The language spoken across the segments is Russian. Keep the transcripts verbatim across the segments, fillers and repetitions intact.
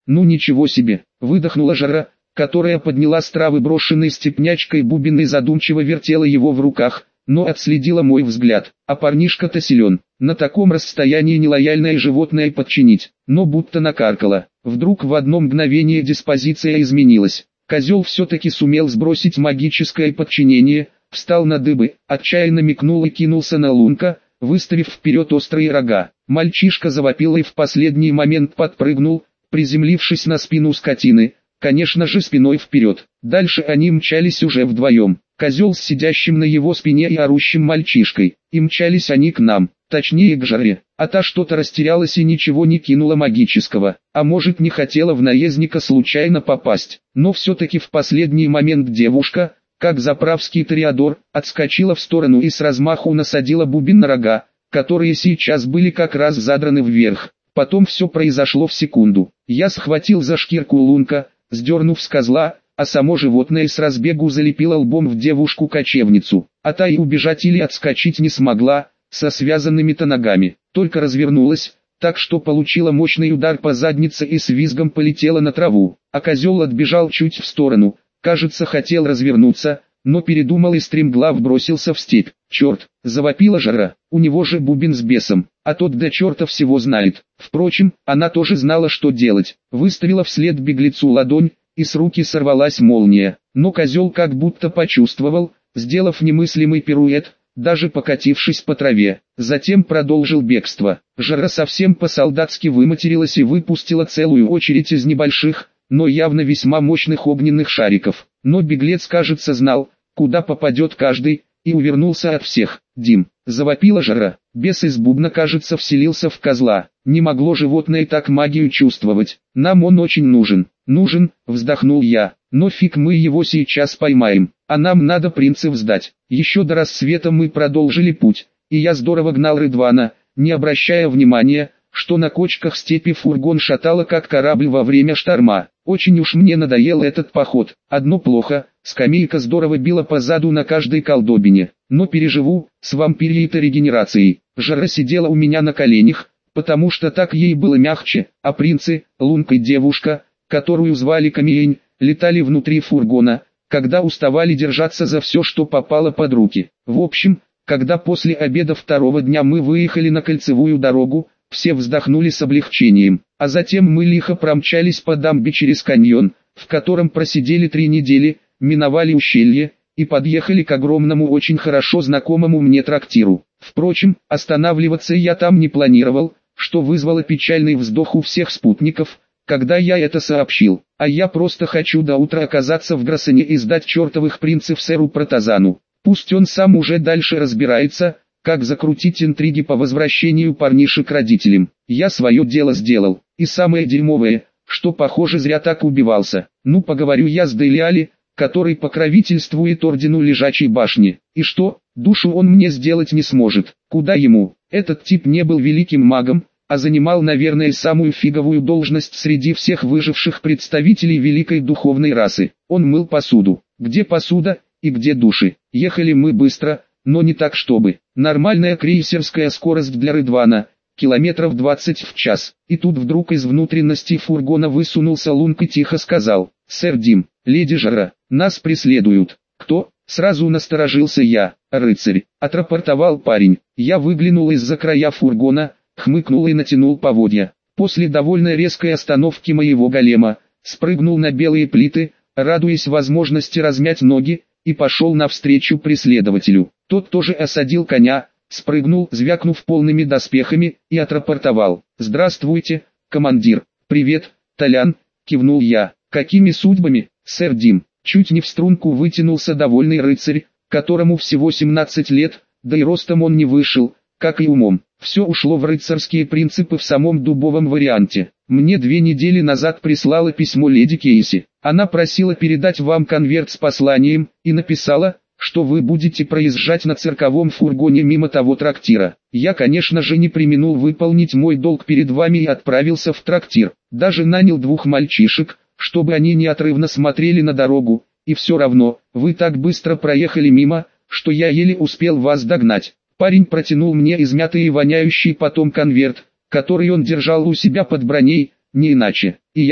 Ну ничего себе, выдохнула Жара, которая подняла с травы брошенный степнячкой бубен и задумчиво вертела его в руках, но отследила мой взгляд. А парнишка-то силен, на таком расстоянии нелояльное животное подчинить, но будто накаркало. Вдруг в одно мгновение диспозиция изменилась. Козел все-таки сумел сбросить магическое подчинение, встал на дыбы, отчаянно мекнул и кинулся на Лунка, выставив вперед острые рога. Мальчишка завопил и в последний момент подпрыгнул, приземлившись на спину скотины, конечно же спиной вперед. Дальше они мчались уже вдвоем. Козел с сидящим на его спине и орущим мальчишкой. И мчались они к нам, точнее к Жаре. А та что-то растерялась и ничего не кинула магического. А может, не хотела в наездника случайно попасть. Но все-таки в последний момент девушка, как заправский тореадор, отскочила в сторону и с размаху насадила бубен на рога, которые сейчас были как раз задраны вверх. Потом все произошло в секунду. Я схватил за шкирку Лунка, сдернув с козла, а само животное с разбегу залепило лбом в девушку-кочевницу. А та и убежать или отскочить не смогла, со связанными-то ногами, только развернулась, так что получила мощный удар по заднице и с визгом полетела на траву. А козел отбежал чуть в сторону, кажется, хотел развернуться, но передумал и стремглав бросился в степь. Черт, завопила Жара, у него же бубен с бесом, а тот до черта всего знает. Впрочем, она тоже знала, что делать, выставила вслед беглецу ладонь, и с руки сорвалась молния. Но козел как будто почувствовал, сделав немыслимый пируэт, даже покатившись по траве, затем продолжил бегство. Жара совсем по-солдатски выматерилась и выпустила целую очередь из небольших, но явно весьма мощных огненных шариков. Но беглец, кажется, знал, куда попадет каждый, и увернулся от всех. «Дим!» — завопила Жара. Бес из бубна, кажется, вселился в козла. Не могло животное так магию чувствовать. Нам он очень нужен. «Нужен», — вздохнул я, — «но фиг мы его сейчас поймаем, а нам надо принцев сдать». Еще до рассвета мы продолжили путь, и я здорово гнал Рыдвана, не обращая внимания, что на кочках степи фургон шатало как корабль во время шторма. Очень уж мне надоел этот поход. Одно плохо, скамейка здорово била по заду на каждой колдобине, но переживу, с вампирией-то регенерацией. Жара сидела у меня на коленях, потому что так ей было мягче, а принцы, Лунка и девушка, которую звали Камиень, летали внутри фургона, когда уставали держаться за все, что попало под руки. В общем, когда после обеда второго дня мы выехали на кольцевую дорогу, все вздохнули с облегчением, а затем мы лихо промчались по дамбе через каньон, в котором просидели три недели, миновали ущелье, и подъехали к огромному очень хорошо знакомому мне трактиру. Впрочем, останавливаться я там не планировал, что вызвало печальный вздох у всех спутников, когда я это сообщил. А я просто хочу до утра оказаться в Гроссене и сдать чертовых принцев сэру Протазану. Пусть он сам уже дальше разбирается, как закрутить интриги по возвращению парнишек к родителям. Я свое дело сделал, и самое дерьмовое, что похоже зря так убивался. Ну поговорю я с Делиали, который покровительствует ордену Лежачей башни. И что, душу он мне сделать не сможет. Куда ему? Этот тип не был великим магом, а занимал, наверное, самую фиговую должность среди всех выживших представителей великой духовной расы. Он мыл посуду. Где посуда и где души? Ехали мы быстро, но не так чтобы. Нормальная крейсерская скорость для Рыдвана, километров двадцать в час. И тут вдруг из внутренности фургона высунулся Лунг и тихо сказал: «Сэр Дим, леди Жара, нас преследуют». «Кто?» — сразу насторожился я. «Рыцарь», — отрапортовал парень. Я выглянул из-за края фургона, хмыкнул и натянул поводья. После довольно резкой остановки моего голема, спрыгнул на белые плиты, радуясь возможности размять ноги, и пошел навстречу преследователю. Тот тоже осадил коня, спрыгнул, звякнув полными доспехами, и отрапортовал: «Здравствуйте, командир». «Привет, Толян», — кивнул я. «Какими судьбами, сэр Дим?» Чуть не в струнку вытянулся довольный рыцарь, которому всего семнадцать лет, да и ростом он не вышел, как и умом. Все ушло в рыцарские принципы в самом дубовом варианте. Мне две недели назад прислала письмо леди Кейси. Она просила передать вам конверт с посланием, и написала, что вы будете проезжать на цирковом фургоне мимо того трактира. Я, конечно же, не преминул выполнить мой долг перед вами и отправился в трактир. Даже нанял двух мальчишек, чтобы они неотрывно смотрели на дорогу, и все равно, вы так быстро проехали мимо, что я еле успел вас догнать. Парень протянул мне измятый и воняющий потом конверт, который он держал у себя под броней, не иначе. И я,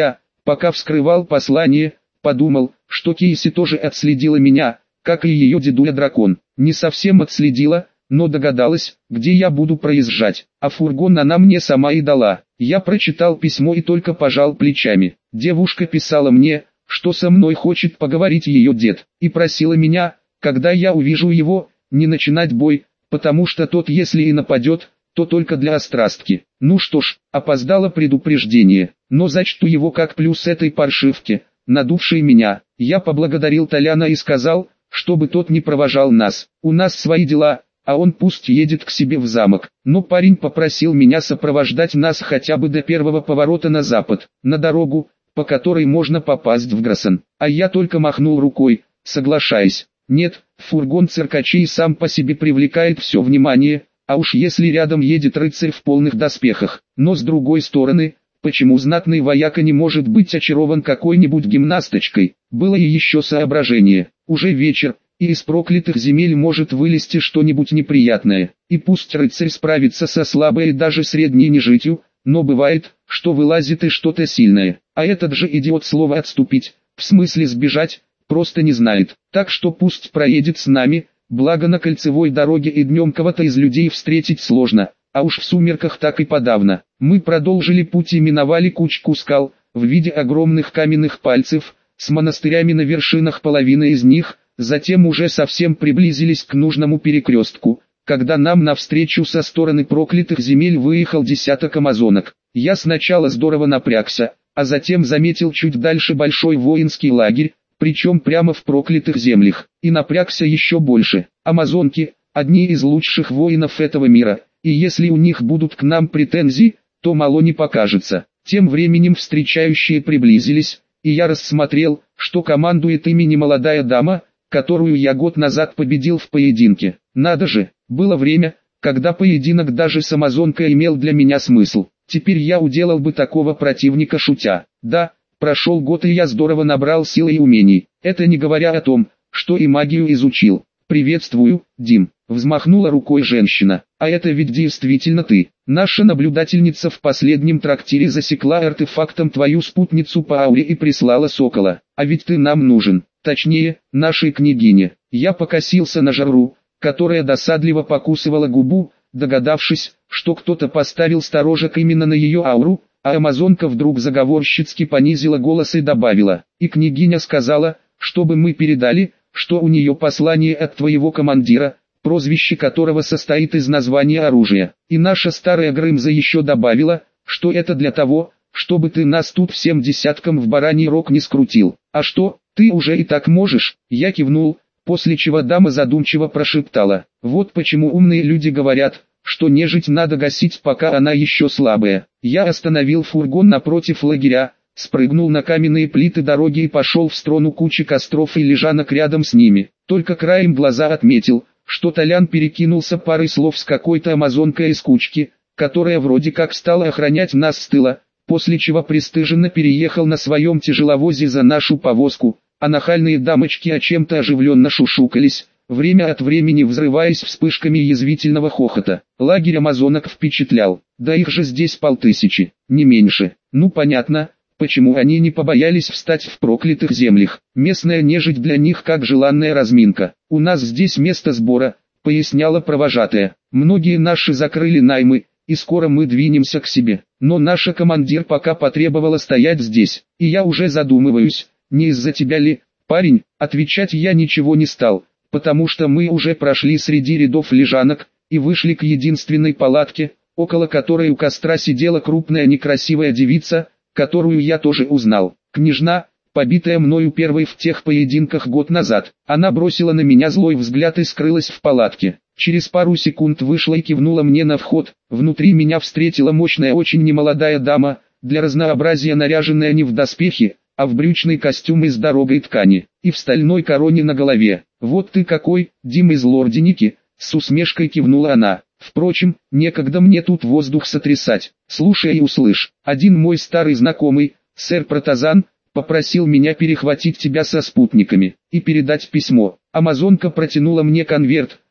Пока вскрывал послание, подумал, что Кейси тоже отследила меня, как и ее дедуля-дракон. Не совсем отследила, но догадалась, где я буду проезжать, а фургон она мне сама и дала. Я прочитал письмо и только пожал плечами. Девушка писала мне, что со мной хочет поговорить ее дед, и просила меня, когда я увижу его, не начинать бой, потому что тот, если и нападет, то только для острастки. Ну что ж, опоздало предупреждение, но зачту его как плюс этой паршивки, надувшей меня. Я поблагодарил Толяна и сказал, чтобы тот не провожал нас. У нас свои дела, а он пусть едет к себе в замок. Но парень попросил меня сопровождать нас хотя бы до первого поворота на запад, на дорогу, по которой можно попасть в Гроссон. А я только махнул рукой, соглашаясь. Нет, фургон циркачей сам по себе привлекает все внимание, а уж если рядом едет рыцарь в полных доспехах. Но с другой стороны, почему знатный вояка не может быть очарован какой-нибудь гимнасточкой? Было и еще соображение. Уже вечер, и из проклятых земель может вылезти что-нибудь неприятное. И пусть рыцарь справится со слабой и даже средней нежитью, но бывает, что вылазит и что-то сильное. А этот же идиот слово «отступить», в смысле сбежать, просто не знает. Так что пусть проедет с нами, благо на кольцевой дороге и днем кого-то из людей встретить сложно, а уж в сумерках так и подавно. Мы продолжили путь и миновали кучку скал, в виде огромных каменных пальцев, с монастырями на вершинах половины из них, затем уже совсем приблизились к нужному перекрестку, когда нам навстречу со стороны проклятых земель выехал десяток амазонок. Я сначала здорово напрягся, а затем заметил чуть дальше большой воинский лагерь, причем прямо в проклятых землях, и напрягся еще больше. Амазонки – одни из лучших воинов этого мира, и если у них будут к нам претензии, то мало не покажется. Тем временем встречающие приблизились, и я рассмотрел, что командует ими немолодая дама, которую я год назад победил в поединке. Надо же, было время, когда поединок даже с амазонкой имел для меня смысл. Теперь я уделал бы такого противника шутя. Да, прошел год и я здорово набрал сил и умений. Это не говоря о том, что и магию изучил. «Приветствую, Дим», — взмахнула рукой женщина. «А это ведь действительно ты. Наша наблюдательница в последнем трактире засекла артефактом твою спутницу по ауре и прислала сокола. А ведь ты нам нужен, точнее, нашей княгине». Я покосился на Жару, которая досадливо покусывала губу, догадавшись, что кто-то поставил сторожек именно на ее ауру, а амазонка вдруг заговорщицки понизила голос и добавила: «И княгиня сказала, чтобы мы передали, что у нее послание от твоего командира, прозвище которого состоит из названия оружия». И наша старая Грымза еще добавила, что это для того, чтобы ты нас тут всем десяткам в бараний рог не скрутил. «А что, ты уже и так можешь?» Я кивнул, после чего дама задумчиво прошептала: «Вот почему умные люди говорят, что нежить надо гасить, пока она еще слабая». Я остановил фургон напротив лагеря, спрыгнул на каменные плиты дороги и пошел в сторону кучи костров и лежанок рядом с ними. Только краем глаза отметил, что Толян перекинулся парой слов с какой-то амазонкой из кучки, которая вроде как стала охранять нас с тыла, после чего пристыженно переехал на своем тяжеловозе за нашу повозку, а нахальные дамочки о чем-то оживленно шушукались, время от времени взрываясь вспышками язвительного хохота. Лагерь амазонок впечатлял, да их же здесь полтысячи, не меньше. Ну понятно, почему они не побоялись встать в проклятых землях. Местная нежить для них как желанная разминка. «У нас здесь место сбора», — поясняла провожатая. «Многие наши закрыли наймы, и скоро мы двинемся к себе. Но наша командир пока потребовала стоять здесь, и я уже задумываюсь, не из-за тебя ли, парень?» Отвечать я ничего не стал, потому что мы уже прошли среди рядов лежанок, и вышли к единственной палатке, около которой у костра сидела крупная некрасивая девица, которую я тоже узнал. Княжна, побитая мною первой в тех поединках год назад. Она бросила на меня злой взгляд и скрылась в палатке. Через пару секунд вышла и кивнула мне на вход. Внутри меня встретила мощная, очень немолодая дама, для разнообразия наряженная не в доспехи, а в брючный костюм из дорогой ткани, и в стальной короне на голове. «Вот ты какой, Дим из Лорденики», — с усмешкой кивнула она. «Впрочем, некогда мне тут воздух сотрясать. Слушай и услышь, один мой старый знакомый, сэр Протазан, попросил меня перехватить тебя со спутниками и передать письмо». Амазонка протянула мне конверт,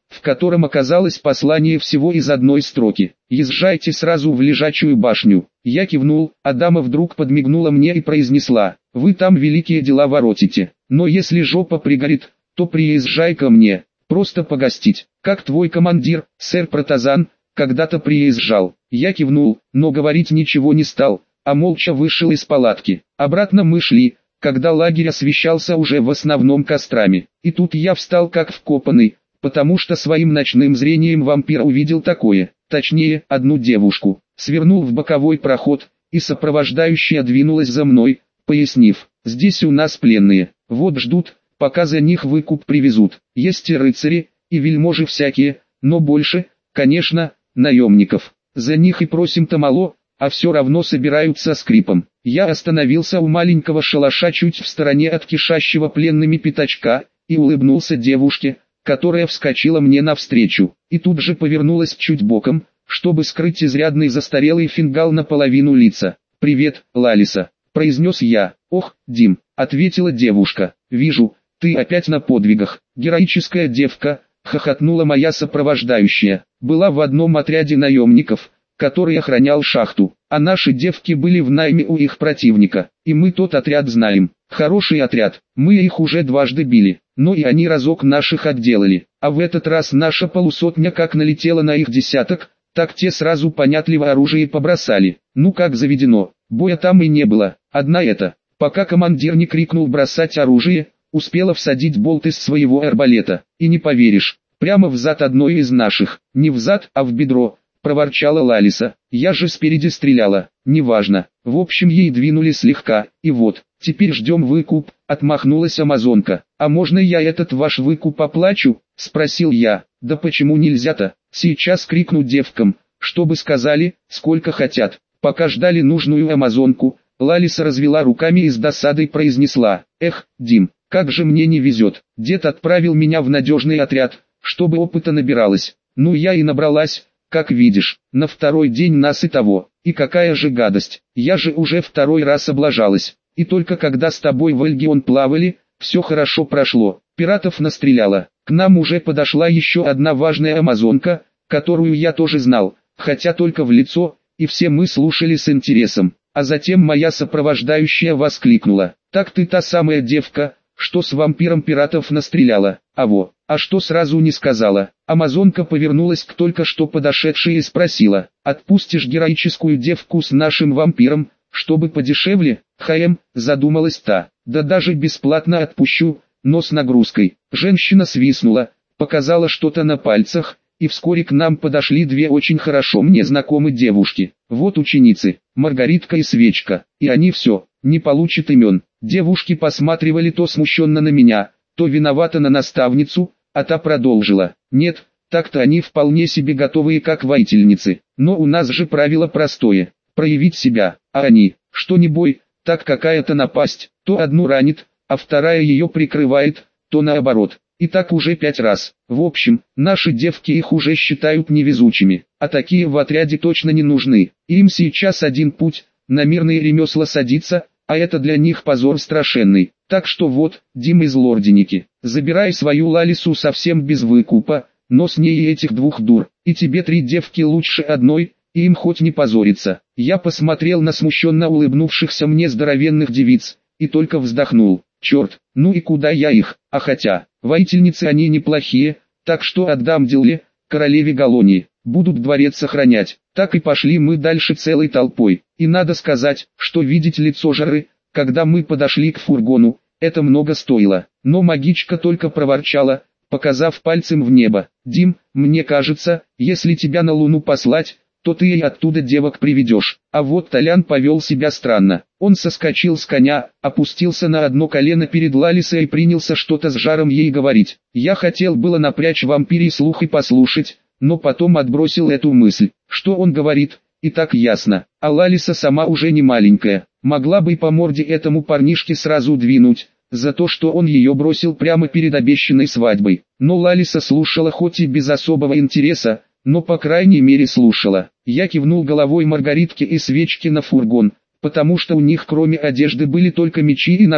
в котором оказалось послание всего из одной строки. «Езжайте сразу в лежачую башню». Я кивнул, а дама вдруг подмигнула мне и произнесла: «Вы там великие дела воротите, но если жопа пригорит, то приезжай ко мне, просто погостить, как твой командир, сэр Протазан, когда-то приезжал». Я кивнул, но говорить ничего не стал, а молча вышел из палатки. Обратно мы шли, когда лагерь освещался уже в основном кострами, и тут я встал как вкопанный, потому что своим ночным зрением вампир увидел такое, точнее, одну девушку. Свернул в боковой проход, и сопровождающая двинулась за мной, пояснив: «Здесь у нас пленные, вот ждут, пока за них выкуп привезут. Есть и рыцари, и вельможи всякие, но больше, конечно, наемников. За них и просим-то мало, а все равно собирают со скрипом». Я остановился у маленького шалаша чуть в стороне от кишащего пленными пятачка, и улыбнулся девушке, которая вскочила мне навстречу, и тут же повернулась чуть боком, чтобы скрыть изрядный застарелый фингал наполовину лица. «Привет, Лалиса», — произнес я. «Ох, Дим», — ответила девушка, — «вижу, ты опять на подвигах». «Героическая девка», — хохотнула моя сопровождающая, — «была в одном отряде наемников, который охранял шахту, а наши девки были в найме у их противника, и мы тот отряд знаем. Хороший отряд, мы их уже дважды били, но и они разок наших отделали, а в этот раз наша полусотня как налетела на их десяток, так те сразу понятливо оружие побросали. Ну как заведено, боя там и не было, одна это, пока командир не крикнул бросать оружие, успела всадить болт из своего арбалета, и не поверишь, прямо в зад одной из наших, не в зад, а в бедро», — проворчала Лалиса. «Я же спереди стреляла». «Неважно, в общем ей двинули слегка, и вот, теперь ждем выкуп», — отмахнулась амазонка. «А можно я этот ваш выкуп оплачу?» — спросил я. «Да почему нельзя-то? Сейчас крикну девкам, чтобы сказали, сколько хотят». Пока ждали нужную амазонку, Лалиса развела руками и с досадой произнесла: «Эх, Дим, как же мне не везет. Дед отправил меня в надежный отряд, чтобы опыта набиралась. Ну я и набралась, как видишь. На второй день нас и того. И какая же гадость, я же уже второй раз облажалась. И только когда с тобой в Эльгион плавали, все хорошо прошло. Пиратов настреляла. К нам уже подошла еще одна важная амазонка, которую я тоже знал, хотя только в лицо, и все мы слушали с интересом. А затем моя сопровождающая воскликнула: «Так ты та самая девка, что с вампиром пиратов настреляла? Аво, а что сразу не сказала?» Амазонка повернулась к только что подошедшей и спросила: «Отпустишь героическую девку с нашим вампиром, чтобы подешевле?» «Хаем», задумалась та, «да даже бесплатно отпущу, но с нагрузкой». Женщина свистнула, показала что-то на пальцах, и вскоре к нам подошли две очень хорошо мне знакомые девушки. Вот ученицы, Маргаритка и Свечка, и они все, не получат имен. Девушки посматривали то смущенно на меня, то виновато на наставницу, а та продолжила: «Нет, так-то они вполне себе готовые как воительницы, но у нас же правило простое, проявить себя, а они, что не бой, так какая-то напасть, то одну ранит, а вторая ее прикрывает, то наоборот. И так уже пять раз. В общем, наши девки их уже считают невезучими, а такие в отряде точно не нужны. Им сейчас один путь, на мирные ремесла садиться, а это для них позор страшенный. Так что вот, Дим из Лорденики, забирай свою Лалису совсем без выкупа, но с ней и этих двух дур, и тебе три девки лучше одной, и им хоть не позориться». Я посмотрел на смущенно улыбнувшихся мне здоровенных девиц, и только вздохнул. Черт, ну и куда я их, а хотя, воительницы они неплохие, так что отдам Дилле, королеве Галонии, будут дворец охранять. Так и пошли мы дальше целой толпой, и надо сказать, что видеть лицо Жары, когда мы подошли к фургону, это много стоило. Но магичка только проворчала, показав пальцем в небо: «Дим, мне кажется, если тебя на Луну послать, то ты и оттуда девок приведешь». А вот Толян повел себя странно. Он соскочил с коня, опустился на одно колено перед Лалисой и принялся что-то с Жаром ей говорить. Я хотел было напрячь вампирий слух и послушать, но потом отбросил эту мысль. Что он говорит, и так ясно. А Лалиса сама уже не маленькая, могла бы и по морде этому парнишке сразу двинуть, за то, что он ее бросил прямо перед обещанной свадьбой. Но Лалиса слушала хоть и без особого интереса, но по крайней мере слушала. Я кивнул головой Маргаритке и Свечке на фургон, потому что у них кроме одежды были только мечи и ножи,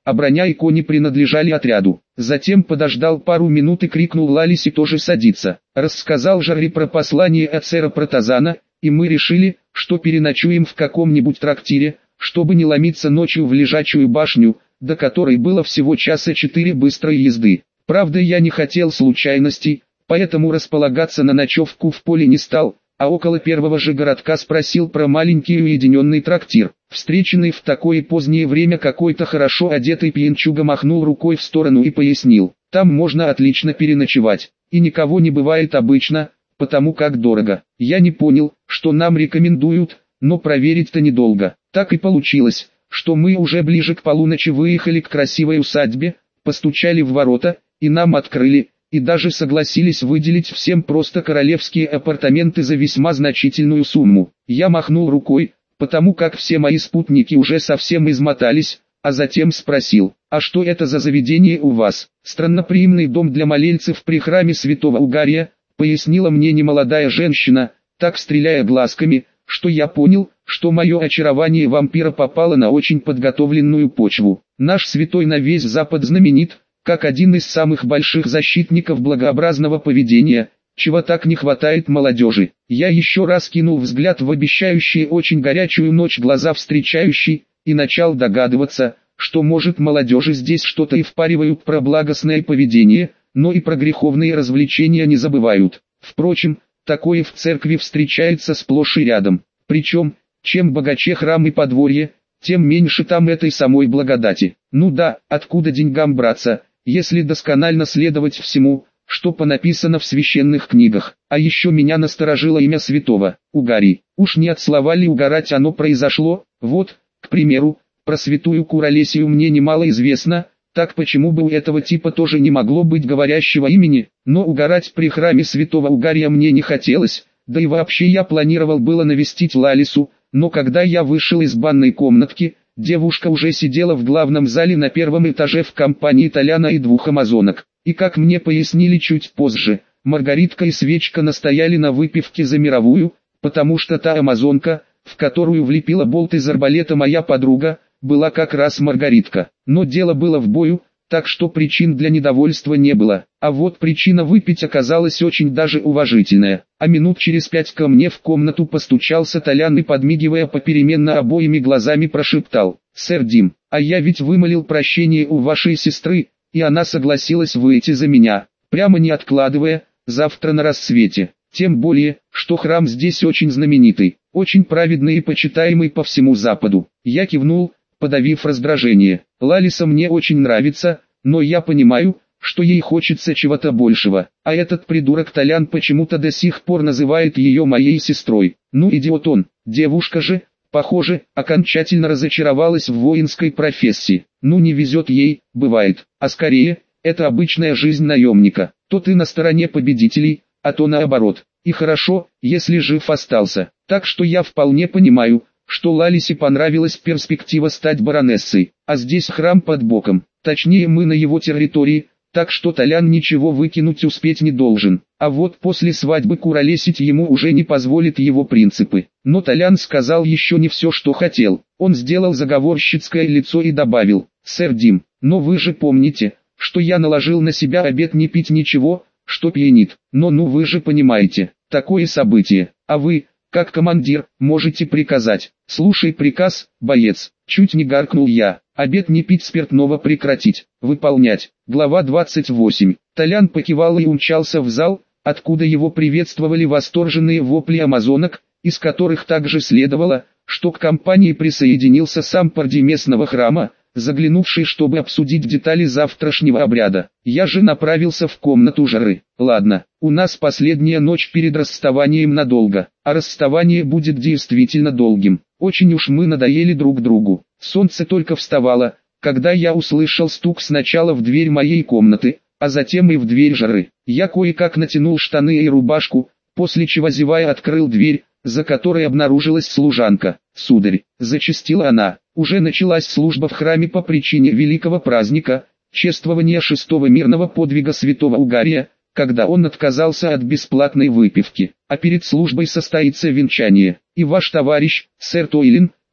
а броня и кони принадлежали отряду. Затем подождал пару минут и крикнул Лалисе тоже садиться. Рассказал Жарри про послание от сэра Протазана, и мы решили, что переночуем в каком-нибудь трактире, чтобы не ломиться ночью в лежачую башню, до которой было всего часа четыре быстрой езды. Правда, я не хотел случайностей, поэтому располагаться на ночевку в поле не стал, а около первого же городка спросил про маленький уединенный трактир. Встреченный в такое позднее время какой-то хорошо одетый пьянчуга махнул рукой в сторону и пояснил: там можно отлично переночевать, и никого не бывает обычно, потому как дорого. Я не понял, что нам рекомендуют, но проверить-то недолго. Так и получилось, что мы уже ближе к полуночи выехали к красивой усадьбе, постучали в ворота, и нам открыли, и даже согласились выделить всем просто королевские апартаменты за весьма значительную сумму. Я махнул рукой, потому как все мои спутники уже совсем измотались, а затем спросил: а что это за заведение у вас? Странноприимный дом для молельцев при храме святого Угария, пояснила мне немолодая женщина, так стреляя глазками, что я понял, что мое очарование вампира попало на очень подготовленную почву. Наш святой на весь Запад знаменит, как один из самых больших защитников благообразного поведения, чего так не хватает молодежи. Я еще раз кинул взгляд в обещающие очень горячую ночь глаза встречающей, и начал догадываться, что может молодежи здесь что-то и впаривают про благостное поведение, но и про греховные развлечения не забывают. Впрочем, такое в церкви встречается сплошь и рядом. Причем, чем богаче храм и подворье, тем меньше там этой самой благодати. Ну да, откуда деньгам браться, если досконально следовать всему, что понаписано в священных книгах. А еще меня насторожило имя святого, Угарий. Уж не от слова ли угорать оно произошло? Вот, к примеру, про святую Куролесию мне немало известно, так почему бы у этого типа тоже не могло быть говорящего имени? Но угорать при храме святого Угария мне не хотелось, да и вообще я планировал было навестить Лалису, но когда я вышел из банной комнатки, девушка уже сидела в главном зале на первом этаже в компании Толяна и двух амазонок. И как мне пояснили чуть позже, Маргаритка и Свечка настояли на выпивке за мировую, потому что та амазонка, в которую влепила болт из арбалета моя подруга, была как раз Маргаритка. Но дело было в бою, так что причин для недовольства не было. А вот причина выпить оказалась очень даже уважительная. А минут через пять ко мне в комнату постучался Толян и, подмигивая попеременно обоими глазами, прошептал: «Сэр Дим, а я ведь вымолил прощение у вашей сестры, и она согласилась выйти за меня, прямо не откладывая, завтра на рассвете. Тем более, что храм здесь очень знаменитый, очень праведный и почитаемый по всему Западу». Я кивнул, подавив раздражение. Лалиса мне очень нравится, но я понимаю, что ей хочется чего-то большего, а этот придурок Толян почему-то до сих пор называет ее моей сестрой. Ну идиот он, девушка же, похоже, окончательно разочаровалась в воинской профессии. Ну не везет ей, бывает, а скорее, это обычная жизнь наемника. То ты на стороне победителей, а то наоборот. И хорошо, если жив остался. Так что я вполне понимаю, что Лалисе понравилась перспектива стать баронессой, а здесь храм под боком, точнее мы на его территории, так что Толян ничего выкинуть успеть не должен, а вот после свадьбы куролесить ему уже не позволит его принципы. Но Толян сказал еще не все, что хотел. Он сделал заговорщицкое лицо и добавил: «Сэр Дим, но вы же помните, что я наложил на себя обет не пить ничего, что пьянит. Но ну вы же понимаете, такое событие, а вы, как командир, можете приказать». «Слушай приказ, боец», чуть не гаркнул я. «Обет не пить спиртного прекратить, выполнять». Глава двадцать восемь. Толян покивал и умчался в зал, откуда его приветствовали восторженные вопли амазонок, из которых также следовало, что к компании присоединился сам парди местного храма, заглянувший, чтобы обсудить детали завтрашнего обряда. Я же направился в комнату Жары. Ладно, у нас последняя ночь перед расставанием надолго, а расставание будет действительно долгим. Очень уж мы надоели друг другу. Солнце только вставало, когда я услышал стук сначала в дверь моей комнаты, а затем и в дверь Жары. Я кое-как натянул штаны и рубашку, после чего зевая открыл дверь, за которой обнаружилась служанка. «Сударь», — зачастила она, — «уже началась служба в храме по причине великого праздника, чествования шестого мирного подвига святого Угария, когда он отказался от бесплатной выпивки, а перед службой состоится венчание, и ваш товарищ, сэр Тойлин,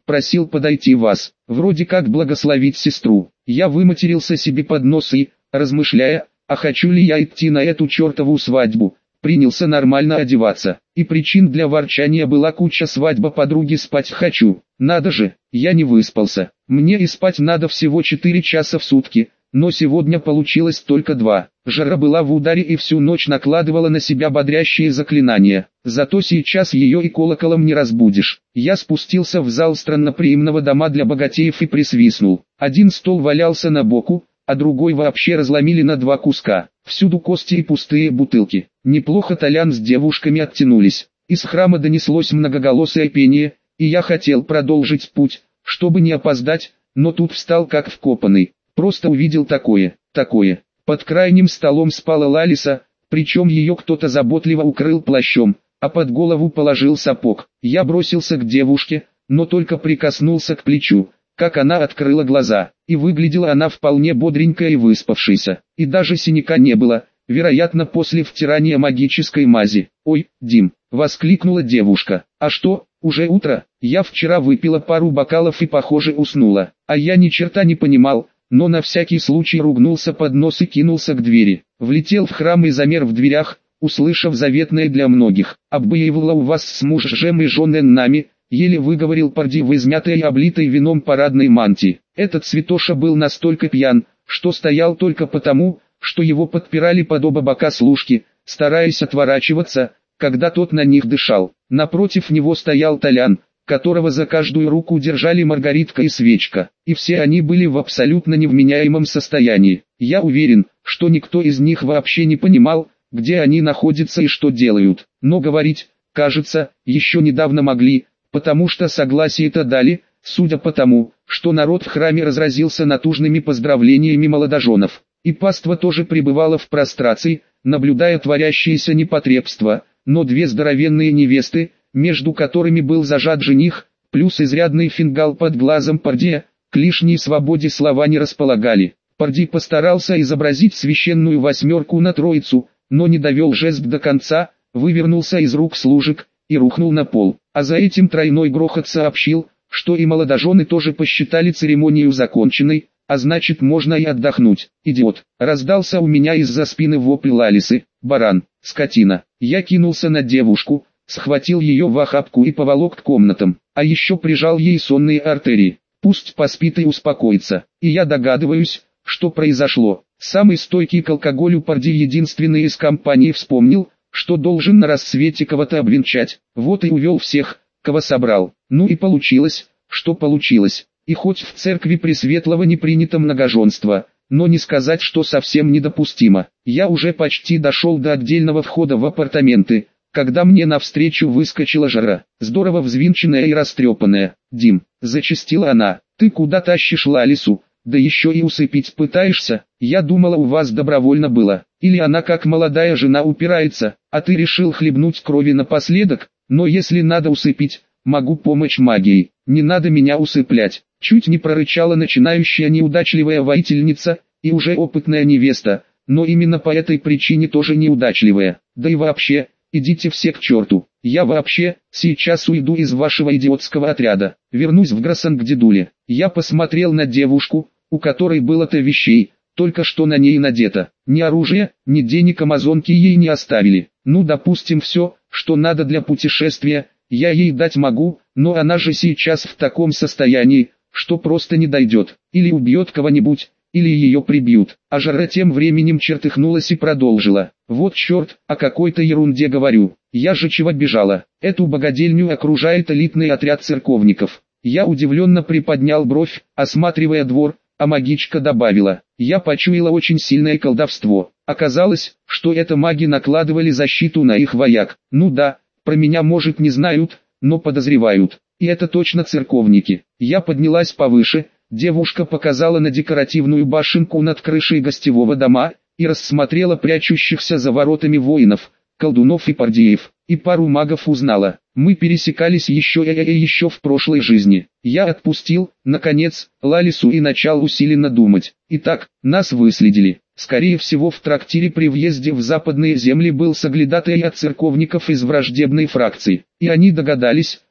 просил подойти вас, вроде как благословить сестру. Я выматерился себе под нос и, размышляя, а хочу ли я идти на эту чертову свадьбу, принялся нормально одеваться. И причин для ворчания была куча: свадьба подруги, спать хочу. Надо же, я не выспался. Мне и спать надо всего четыре часа в сутки, но сегодня получилось только два. Жара была в ударе и всю ночь накладывала на себя бодрящие заклинания. Зато сейчас ее и колоколом не разбудишь. Я спустился в зал странноприимного дома для богатеев и присвистнул. Один стол валялся на боку, а другой вообще разломили на два куска. Всюду кости и пустые бутылки. Неплохо Толян с девушками оттянулись. Из храма донеслось многоголосое пение, и я хотел продолжить путь, чтобы не опоздать, но тут встал как вкопанный. Просто увидел такое, такое. Под крайним столом спала Лалиса, причем ее кто-то заботливо укрыл плащом, а под голову положил сапог. Я бросился к девушке, но только прикоснулся к плечу, как она открыла глаза, и выглядела она вполне бодренькая и выспавшейся, и даже синяка не было, вероятно после втирания магической мази. «Ой, Дим!» — воскликнула девушка. «А что, уже утро? Я вчера выпила пару бокалов и, похоже, уснула». А я ни черта не понимал, но на всякий случай ругнулся под нос и кинулся к двери. Влетел в храм и замер в дверях, услышав заветное для многих: «Оббоевала у вас с мужем и женой нами», еле выговорил Парди в измятой и облитой вином парадной мантии. Этот святоша был настолько пьян, что стоял только потому, что его подпирали под оба бока служки, стараясь отворачиваться, когда тот на них дышал. Напротив него стоял Толян, которого за каждую руку держали Маргаритка и Свечка, и все они были в абсолютно невменяемом состоянии. Я уверен, что никто из них вообще не понимал, где они находятся и что делают, но говорить, кажется, еще недавно могли, потому что согласие-то дали, судя по тому, что народ в храме разразился натужными поздравлениями молодоженов. И паства тоже пребывала в прострации, наблюдая творящееся непотребство, но две здоровенные невесты, между которыми был зажат жених, плюс изрядный фингал под глазом Парди, к лишней свободе слова не располагали. Парди постарался изобразить священную восьмерку на троицу, но не довел жест до конца, вывернулся из рук служек и рухнул на пол. А за этим тройной грохот сообщил, что и молодожены тоже посчитали церемонию законченной, а значит можно и отдохнуть. «Идиот!» — раздался у меня из-за спины вопль Лалисы. «Баран! Скотина!» Я кинулся на девушку, схватил ее в охапку и поволок к комнатам, а еще прижал ей сонные артерии. Пусть поспит и успокоится. И я догадываюсь, что произошло. Самый стойкий к алкоголю Парди, единственный из компании, вспомнил, что должен на рассвете кого-то обвенчать. Вот и увел всех, кого собрал. Ну и получилось, что получилось. И хоть в церкви Пресветлого не принято многоженство, но не сказать, что совсем недопустимо. Я уже почти дошел до отдельного входа в апартаменты, когда мне навстречу выскочила Жара, здорово взвинченная и растрепанная. «Дим», — зачастила она, — «ты куда тащишь Лалису, да еще и усыпить пытаешься? Я думала, у вас добровольно было. Или она как молодая жена упирается, а ты решил хлебнуть крови напоследок? Но если надо усыпить, могу помочь магией, не надо меня усыплять». Чуть не прорычала начинающая неудачливая воительница, и уже опытная невеста, но именно по этой причине тоже неудачливая. Да и вообще, идите все к черту. Я вообще, сейчас уйду из вашего идиотского отряда, вернусь в Грасан к дедуле. Я посмотрел на девушку, у которой было-то вещей, только что на ней надето. Ни оружия, ни денег амазонки ей не оставили. Ну допустим, все, что надо для путешествия, я ей дать могу, но она же сейчас в таком состоянии, что просто не дойдет, или убьет кого-нибудь, или ее прибьют. А Жара тем временем чертыхнулась и продолжила: «Вот черт, о какой-то ерунде говорю, я же чего бежала, эту богадельню окружает элитный отряд церковников». Я удивленно приподнял бровь, осматривая двор, а магичка добавила: «Я почуяла очень сильное колдовство. Оказалось, что это маги накладывали защиту на их вояк. Ну да, про меня может не знают, но подозревают. И это точно церковники». Я поднялась повыше, девушка показала на декоративную башенку над крышей гостевого дома, и рассмотрела прячущихся за воротами воинов, колдунов и пардиев, и пару магов узнала. Мы пересекались еще и, и еще в прошлой жизни. Я отпустил, наконец, Лалису и начал усиленно думать. Итак, нас выследили. Скорее всего, в трактире при въезде в западные земли был соглядатай от церковников из враждебной фракции, и они догадались,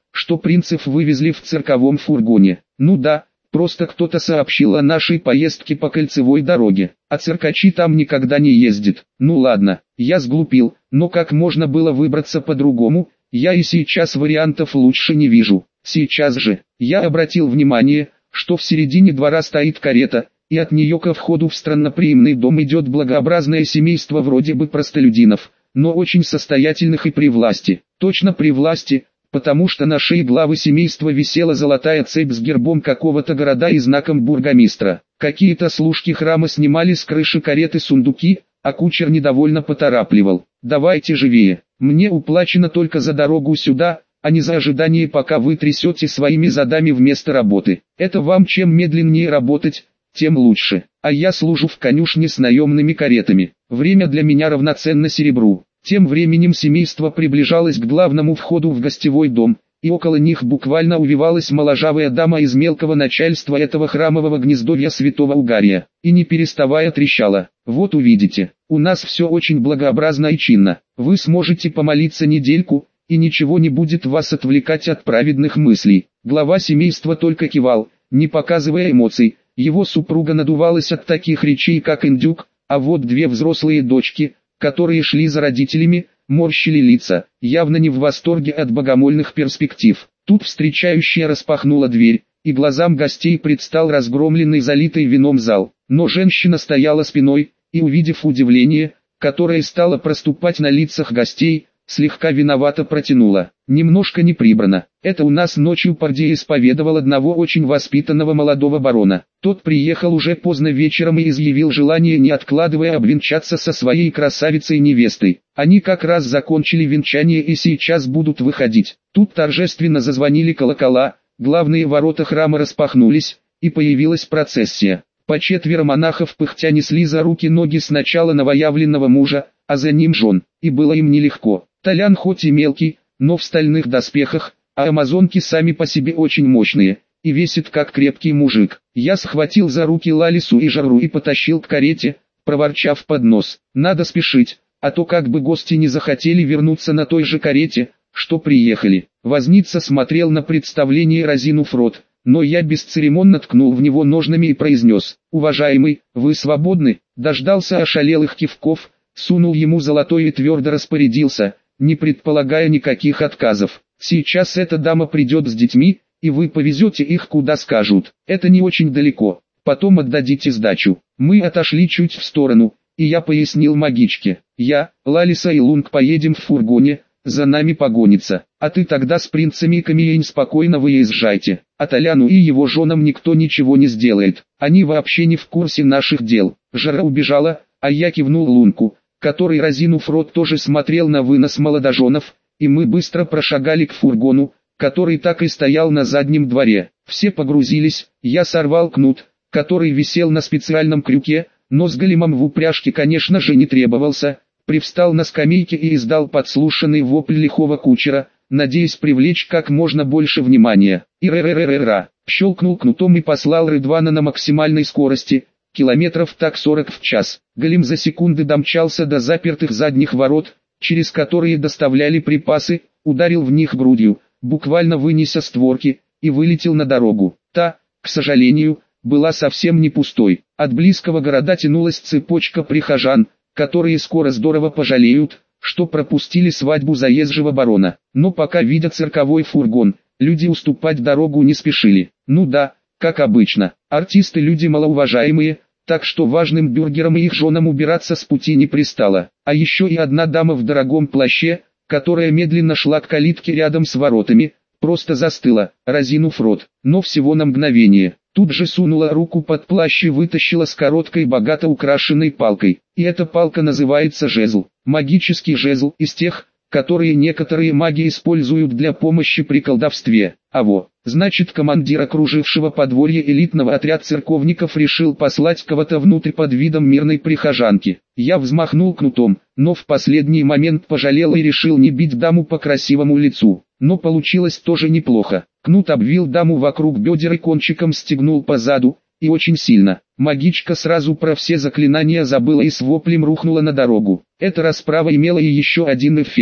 что принцев вывезли в цирковом фургоне. Ну да, просто кто-то сообщил о нашей поездке по кольцевой дороге, а циркачи там никогда не ездят. Ну ладно, я сглупил, но как можно было выбраться по-другому, я и сейчас вариантов лучше не вижу. Сейчас же, я обратил внимание, что в середине двора стоит карета, и от нее ко входу в странноприимный дом идет благообразное семейство вроде бы простолюдинов, но очень состоятельных и при власти. Точно при власти, потому что на шее главы семейства висела золотая цепь с гербом какого-то города и знаком бургомистра. Какие-то служки храма снимали с крыши кареты сундуки, а кучер недовольно поторапливал: «Давайте живее, мне уплачено только за дорогу сюда, а не за ожидание, пока вы трясете своими задами вместо работы. Это вам чем медленнее работать, тем лучше. А я служу в конюшне с наемными каретами. Время для меня равноценно серебру». Тем временем семейство приближалось к главному входу в гостевой дом, и около них буквально увивалась моложавая дама из мелкого начальства этого храмового гнездовья святого Угария, и не переставая трещала: «Вот увидите, у нас все очень благообразно и чинно. Вы сможете помолиться недельку, и ничего не будет вас отвлекать от праведных мыслей». Глава семейства только кивал, не показывая эмоций. Его супруга надувалась от таких речей, как индюк, а вот две взрослые дочки, которые шли за родителями, морщили лица, явно не в восторге от богомольных перспектив. Тут встречающая распахнула дверь, и глазам гостей предстал разгромленный залитый вином зал. Но женщина стояла спиной, и, увидев удивление, которое стало проступать на лицах гостей, слегка виновато протянула: «Немножко не прибрано. Это у нас ночью Пардей исповедовал одного очень воспитанного молодого барона. Тот приехал уже поздно вечером и изъявил желание, не откладывая, обвенчаться со своей красавицей-невестой. Они как раз закончили венчание и сейчас будут выходить». Тут торжественно зазвонили колокола, главные ворота храма распахнулись, и появилась процессия. По четверо монахов пыхтя несли за руки ноги сначала новоявленного мужа, а за ним жен, и было им нелегко. Толян хоть и мелкий, но в стальных доспехах, а амазонки сами по себе очень мощные, и весит как крепкий мужик. Я схватил за руки Лалису и Жару и потащил к карете, проворчав под нос: «Надо спешить, а то как бы гости не захотели вернуться на той же карете, что приехали». Возница смотрел на представление, разинув рот, но я бесцеремонно ткнул в него ножнами и произнес: «Уважаемый, вы свободны?» Дождался ошалелых кивков, сунул ему золотой и твердо распорядился, не предполагая никаких отказов: «Сейчас эта дама придет с детьми, и вы повезете их куда скажут. Это не очень далеко, потом отдадите сдачу». Мы отошли чуть в сторону, и я пояснил магичке: «Я, Лалиса и Лунг поедем в фургоне, за нами погонится, а ты тогда с принцами Камиень спокойно выезжайте, а Толяну и его женам никто ничего не сделает, они вообще не в курсе наших дел». Жара убежала, а я кивнул Лунку, который, разинув рот, тоже смотрел на вынос молодоженов, и мы быстро прошагали к фургону, который так и стоял на заднем дворе. Все погрузились, я сорвал кнут, который висел на специальном крюке, но с големом в упряжке, конечно же, не требовался, привстал на скамейке и издал подслушанный вопль лихого кучера, надеясь привлечь как можно больше внимания. «Ира-ра-ра-ра-ра!» Щелкнул кнутом и послал Рыдвана на максимальной скорости, километров так сорок в час. Голем за секунды домчался до запертых задних ворот, через которые доставляли припасы, ударил в них грудью, буквально вынеся створки, и вылетел на дорогу. Та, к сожалению, была совсем не пустой. От близкого города тянулась цепочка прихожан, которые скоро здорово пожалеют, что пропустили свадьбу заезжего барона. Но пока видят цирковой фургон, люди уступать дорогу не спешили. Ну да, как обычно, артисты люди малоуважаемые, так что важным бюргерам и их женам убираться с пути не пристало. А еще и одна дама в дорогом плаще, которая медленно шла к калитке рядом с воротами, просто застыла, разинув рот, но всего на мгновение. Тут же сунула руку под плащ и вытащила с короткой богато украшенной палкой. И эта палка называется жезл. Магический жезл из тех, которые некоторые маги используют для помощи при колдовстве. А во, значит, командир окружившего подворье элитного отряда церковников решил послать кого-то внутрь под видом мирной прихожанки. Я взмахнул кнутом, но в последний момент пожалел и решил не бить даму по красивому лицу. Но получилось тоже неплохо. Кнут обвил даму вокруг бедер и кончиком стегнул по заду, и очень сильно. Магичка сразу про все заклинания забыла и с воплем рухнула на дорогу. Эта расправа имела и еще один эффект.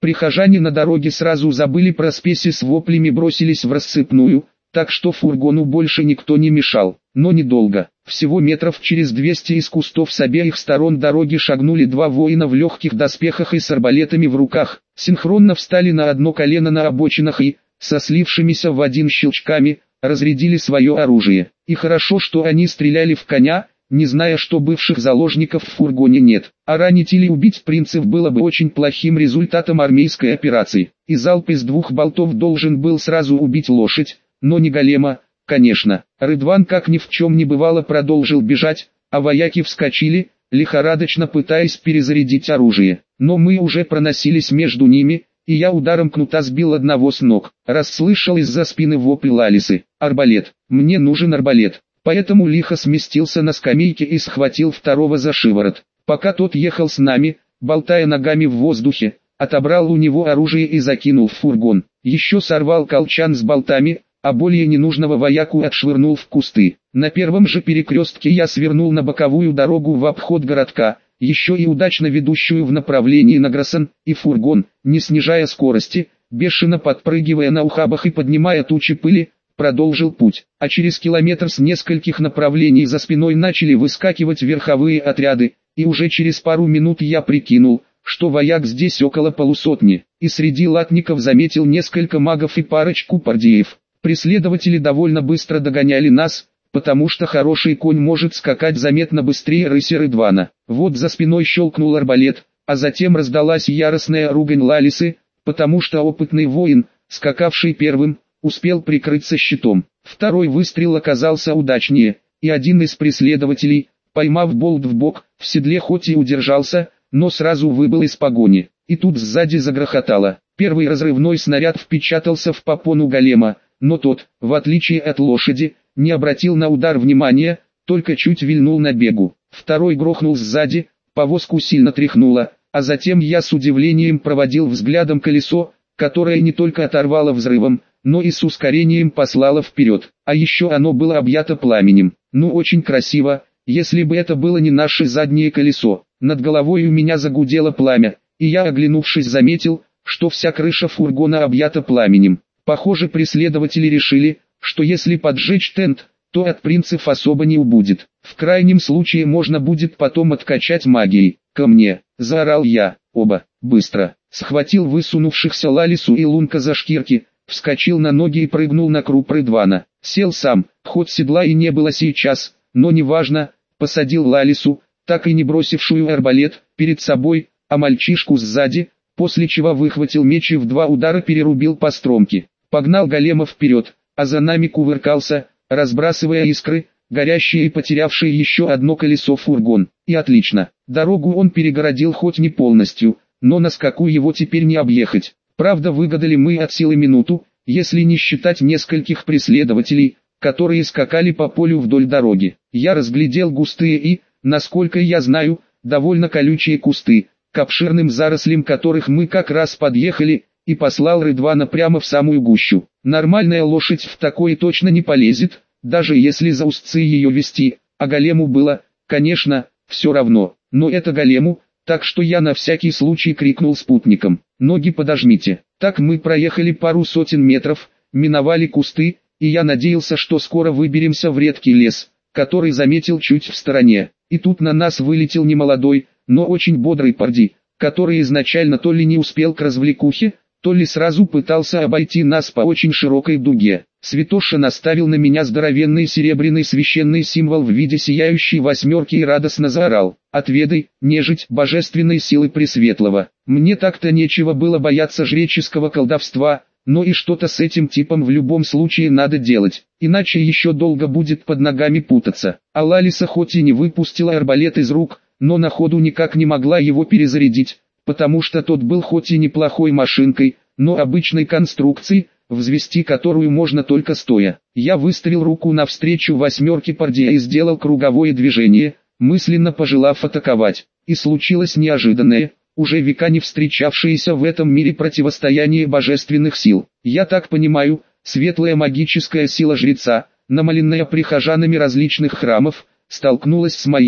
Прихожане на дороге сразу забыли про спеси, с воплями бросились в рассыпную, так что фургону больше никто не мешал. Но недолго. Всего метров через двести из кустов с обеих сторон дороги шагнули два воина в легких доспехах и с арбалетами в руках, синхронно встали на одно колено на обочинах и, со слившимися в один щелчками, разрядили свое оружие. И хорошо, что они стреляли в коня, не зная, что бывших заложников в фургоне нет. А ранить или убить принцев было бы очень плохим результатом армейской операции. И залп из двух болтов должен был сразу убить лошадь, но не голема, конечно. Рыдван, как ни в чем не бывало, продолжил бежать, а вояки вскочили, лихорадочно пытаясь перезарядить оружие. Но мы уже проносились между ними, и я ударом кнута сбил одного с ног. Расслышал из-за спины вопль Лалисы: «Арбалет! Мне нужен арбалет!» Поэтому лихо сместился на скамейке и схватил второго за шиворот. Пока тот ехал с нами, болтая ногами в воздухе, отобрал у него оружие и закинул в фургон. Еще сорвал колчан с болтами, а более ненужного вояку отшвырнул в кусты. На первом же перекрестке я свернул на боковую дорогу в обход городка, еще и удачно ведущую в направлении на Грасан, и фургон, не снижая скорости, бешено подпрыгивая на ухабах и поднимая тучи пыли, продолжил путь. А через километр с нескольких направлений за спиной начали выскакивать верховые отряды, и уже через пару минут я прикинул, что вояк здесь около полусотни, и среди латников заметил несколько магов и парочку пардиев. Преследователи довольно быстро догоняли нас, потому что хороший конь может скакать заметно быстрее рыси Рыдвана. Вот за спиной щелкнул арбалет, а затем раздалась яростная ругань Лалисы, потому что опытный воин, скакавший первым, успел прикрыться щитом. Второй выстрел оказался удачнее, и один из преследователей, поймав болт в бок, в седле хоть и удержался, но сразу выбыл из погони. И тут сзади загрохотало. Первый разрывной снаряд впечатался в попону голема, но тот, в отличие от лошади, не обратил на удар внимания, только чуть вильнул на бегу. Второй грохнул сзади, повозку сильно тряхнуло, а затем я с удивлением проводил взглядом колесо, которое не только оторвало взрывом, но и с ускорением послало вперед. А еще оно было объято пламенем. Ну, очень красиво, если бы это было не наше заднее колесо. Над головой у меня загудело пламя, и я, оглянувшись, заметил, что вся крыша фургона объята пламенем. Похоже, преследователи решили, что если поджечь тент, то от принцев особо не убудет. В крайнем случае можно будет потом откачать магией. «Ко мне!» – заорал я. Оба, быстро, схватил высунувшихся Лалису и Лунка за шкирки, вскочил на ноги и прыгнул на круп Рыдвана. Сел сам, хоть седла и не было сейчас, но неважно, посадил Лалису, так и не бросившую арбалет, перед собой, а мальчишку сзади, после чего выхватил меч и в два удара перерубил по стромке. Погнал голема вперед, а за нами кувыркался, разбрасывая искры, горящие и потерявшие еще одно колесо фургон. И отлично, дорогу он перегородил хоть не полностью, но на скаку его теперь не объехать. Правда, выгадали мы от силы минуту, если не считать нескольких преследователей, которые скакали по полю вдоль дороги. Я разглядел густые и, насколько я знаю, довольно колючие кусты, к обширным зарослям которых мы как раз подъехали, и послал Рыдвана прямо в самую гущу. Нормальная лошадь в такое точно не полезет, даже если за узцы ее вести, а голему было, конечно, все равно. Но это голему, так что я на всякий случай крикнул спутникам: «Ноги подожмите». Так мы проехали пару сотен метров, миновали кусты, и я надеялся, что скоро выберемся в редкий лес, который заметил чуть в стороне. И тут на нас вылетел немолодой, но очень бодрый парди, который изначально то ли не успел к развлекухе, то ли сразу пытался обойти нас по очень широкой дуге. Святоша наставил на меня здоровенный серебряный священный символ в виде сияющей восьмерки и радостно заорал: «Отведай, нежить, божественной силы Пресветлого». Мне так-то нечего было бояться жреческого колдовства, но и что-то с этим типом в любом случае надо делать, иначе еще долго будет под ногами путаться. А Лалиса хоть и не выпустила арбалет из рук, но на ходу никак не могла его перезарядить, потому что тот был хоть и неплохой машинкой, но обычной конструкции, взвести которую можно только стоя. Я выставил руку навстречу восьмерке Пардия и сделал круговое движение, мысленно пожелав атаковать. И случилось неожиданное, уже века не встречавшееся в этом мире противостояние божественных сил. Я так понимаю, светлая магическая сила жреца, намоленная прихожанами различных храмов, столкнулась с моей,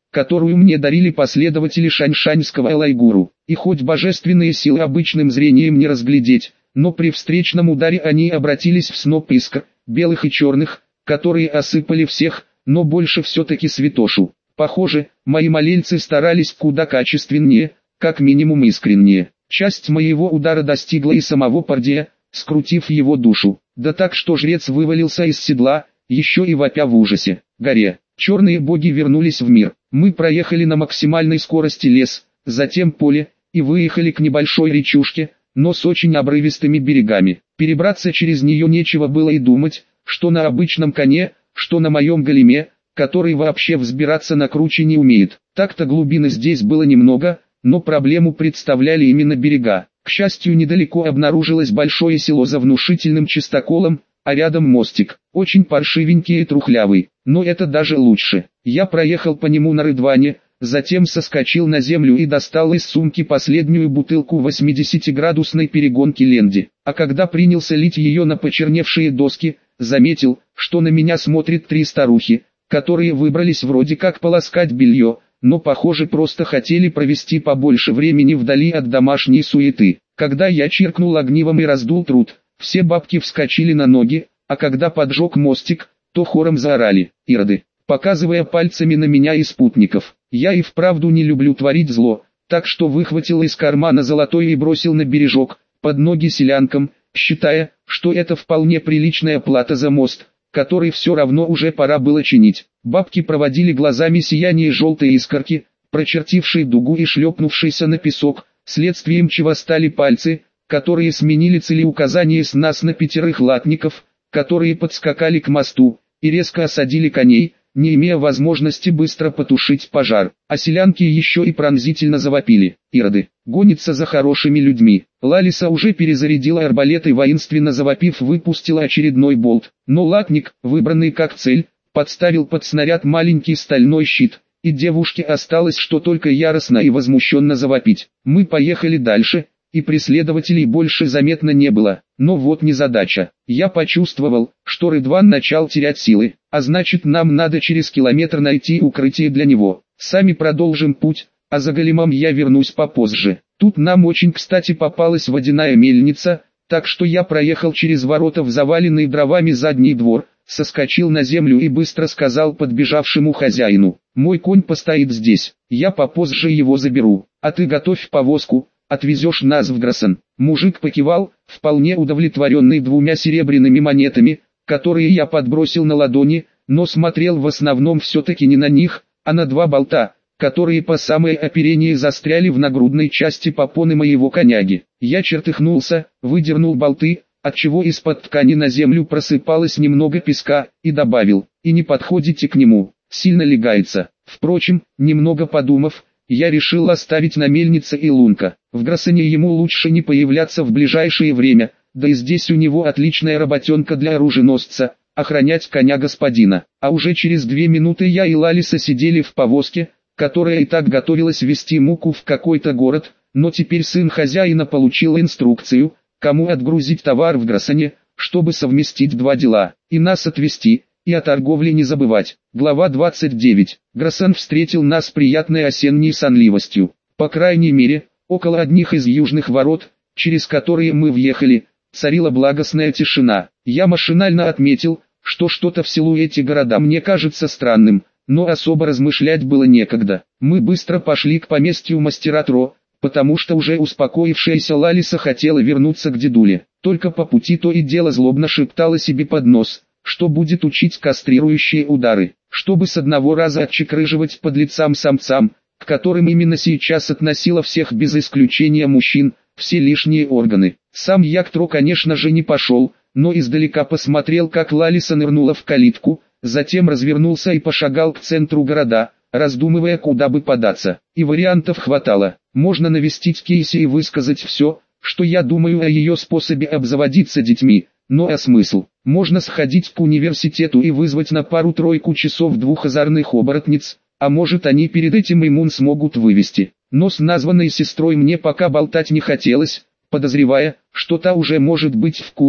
которую мне дарили последователи шаньшаньского Элайгуру. И хоть божественные силы обычным зрением не разглядеть, но при встречном ударе они обратились в сноп искр, белых и черных, которые осыпали всех, но больше все-таки святошу. Похоже, мои молельцы старались куда качественнее, как минимум искреннее. Часть моего удара достигла и самого Пардия, скрутив его душу. Да так, что жрец вывалился из седла, еще и вопя в ужасе. Горе. Черные боги вернулись в мир. Мы проехали на максимальной скорости лес, затем поле, и выехали к небольшой речушке, но с очень обрывистыми берегами. Перебраться через нее нечего было и думать, что на обычном коне, что на моем големе, который вообще взбираться на круче не умеет. Так-то глубины здесь было немного, но проблему представляли именно берега. К счастью, недалеко обнаружилось большое село за внушительным чистоколом, а рядом мостик, очень паршивенький и трухлявый, но это даже лучше. Я проехал по нему на рыдване, затем соскочил на землю и достал из сумки последнюю бутылку восьмидесятиградусной перегонки Ленди. А когда принялся лить ее на почерневшие доски, заметил, что на меня смотрят три старухи, которые выбрались вроде как полоскать белье, но похоже просто хотели провести побольше времени вдали от домашней суеты. Когда я чиркнул огнивом и раздул труд, все бабки вскочили на ноги, а когда поджег мостик, то хором заорали: «Ироды!», показывая пальцами на меня и спутников. Я и вправду не люблю творить зло, так что выхватил из кармана золотое и бросил на бережок, под ноги селянкам, считая, что это вполне приличная плата за мост, который все равно уже пора было чинить. Бабки проводили глазами сияние желтой искорки, прочертившей дугу и шлепнувшейся на песок, следствием чего стали пальцы, которые сменили целеуказание с нас на пятерых латников, которые подскакали к мосту и резко осадили коней, не имея возможности быстро потушить пожар. А селянки еще и пронзительно завопили: «Ироды! Гонится за хорошими людьми!». Лалиса уже перезарядила арбалет и, воинственно завопив, выпустила очередной болт, но латник, выбранный как цель, подставил под снаряд маленький стальной щит, и девушке осталось что только яростно и возмущенно завопить. Мы поехали дальше, и преследователей больше заметно не было. Но вот незадача. Я почувствовал, что Рыдван начал терять силы, а значит, нам надо через километр найти укрытие для него. Сами продолжим путь, а за големом я вернусь попозже. Тут нам очень кстати попалась водяная мельница, так что я проехал через ворота в заваленный дровами задний двор, соскочил на землю и быстро сказал подбежавшему хозяину: «Мой конь постоит здесь, я попозже его заберу, а ты готовь повозку, отвезешь нас в Грасан». Мужик покивал, вполне удовлетворенный двумя серебряными монетами, которые я подбросил на ладони, но смотрел в основном все-таки не на них, а на два болта, которые по самое оперение застряли в нагрудной части попоны моего коняги. Я чертыхнулся, выдернул болты, отчего из-под ткани на землю просыпалось немного песка, и добавил: «И не подходите к нему, сильно легается». Впрочем, немного подумав, я решил оставить на мельнице и лунка. В Грасане ему лучше не появляться в ближайшее время, да и здесь у него отличная работенка для оруженосца — охранять коня господина. А уже через две минуты я и Лалиса сидели в повозке, которая и так готовилась везти муку в какой-то город, но теперь сын хозяина получил инструкцию, кому отгрузить товар в Грасане, чтобы совместить два дела: и нас отвезти, и о торговле не забывать. Глава двадцать девять. Грасан встретил нас приятной осенней сонливостью. По крайней мере, около одних из южных ворот, через которые мы въехали, царила благостная тишина. Я машинально отметил, что что-то в силуэте города мне кажется странным, но особо размышлять было некогда. Мы быстро пошли к поместью мастера Тро, потому что уже успокоившаяся Лалиса хотела вернуться к дедуле. Только по пути то и дело злобно шептала себе под нос, что будет учить кастрирующие удары, чтобы с одного раза отчекрыживать подлецам-самцам, к которым именно сейчас относила всех без исключения мужчин, все лишние органы. Сам я к Тро, конечно же, не пошел, но издалека посмотрел, как Лалиса нырнула в калитку, затем развернулся и пошагал к центру города, раздумывая, куда бы податься. И вариантов хватало. Можно навестить Кейси и высказать все, что я думаю о ее способе обзаводиться детьми, но а смысл? Можно сходить к университету и вызвать на пару-тройку часов двух озорных оборотниц, а может, они перед этим иммун смогут вывести. Но с названной сестрой мне пока болтать не хотелось, подозревая, что та уже может быть в курсе,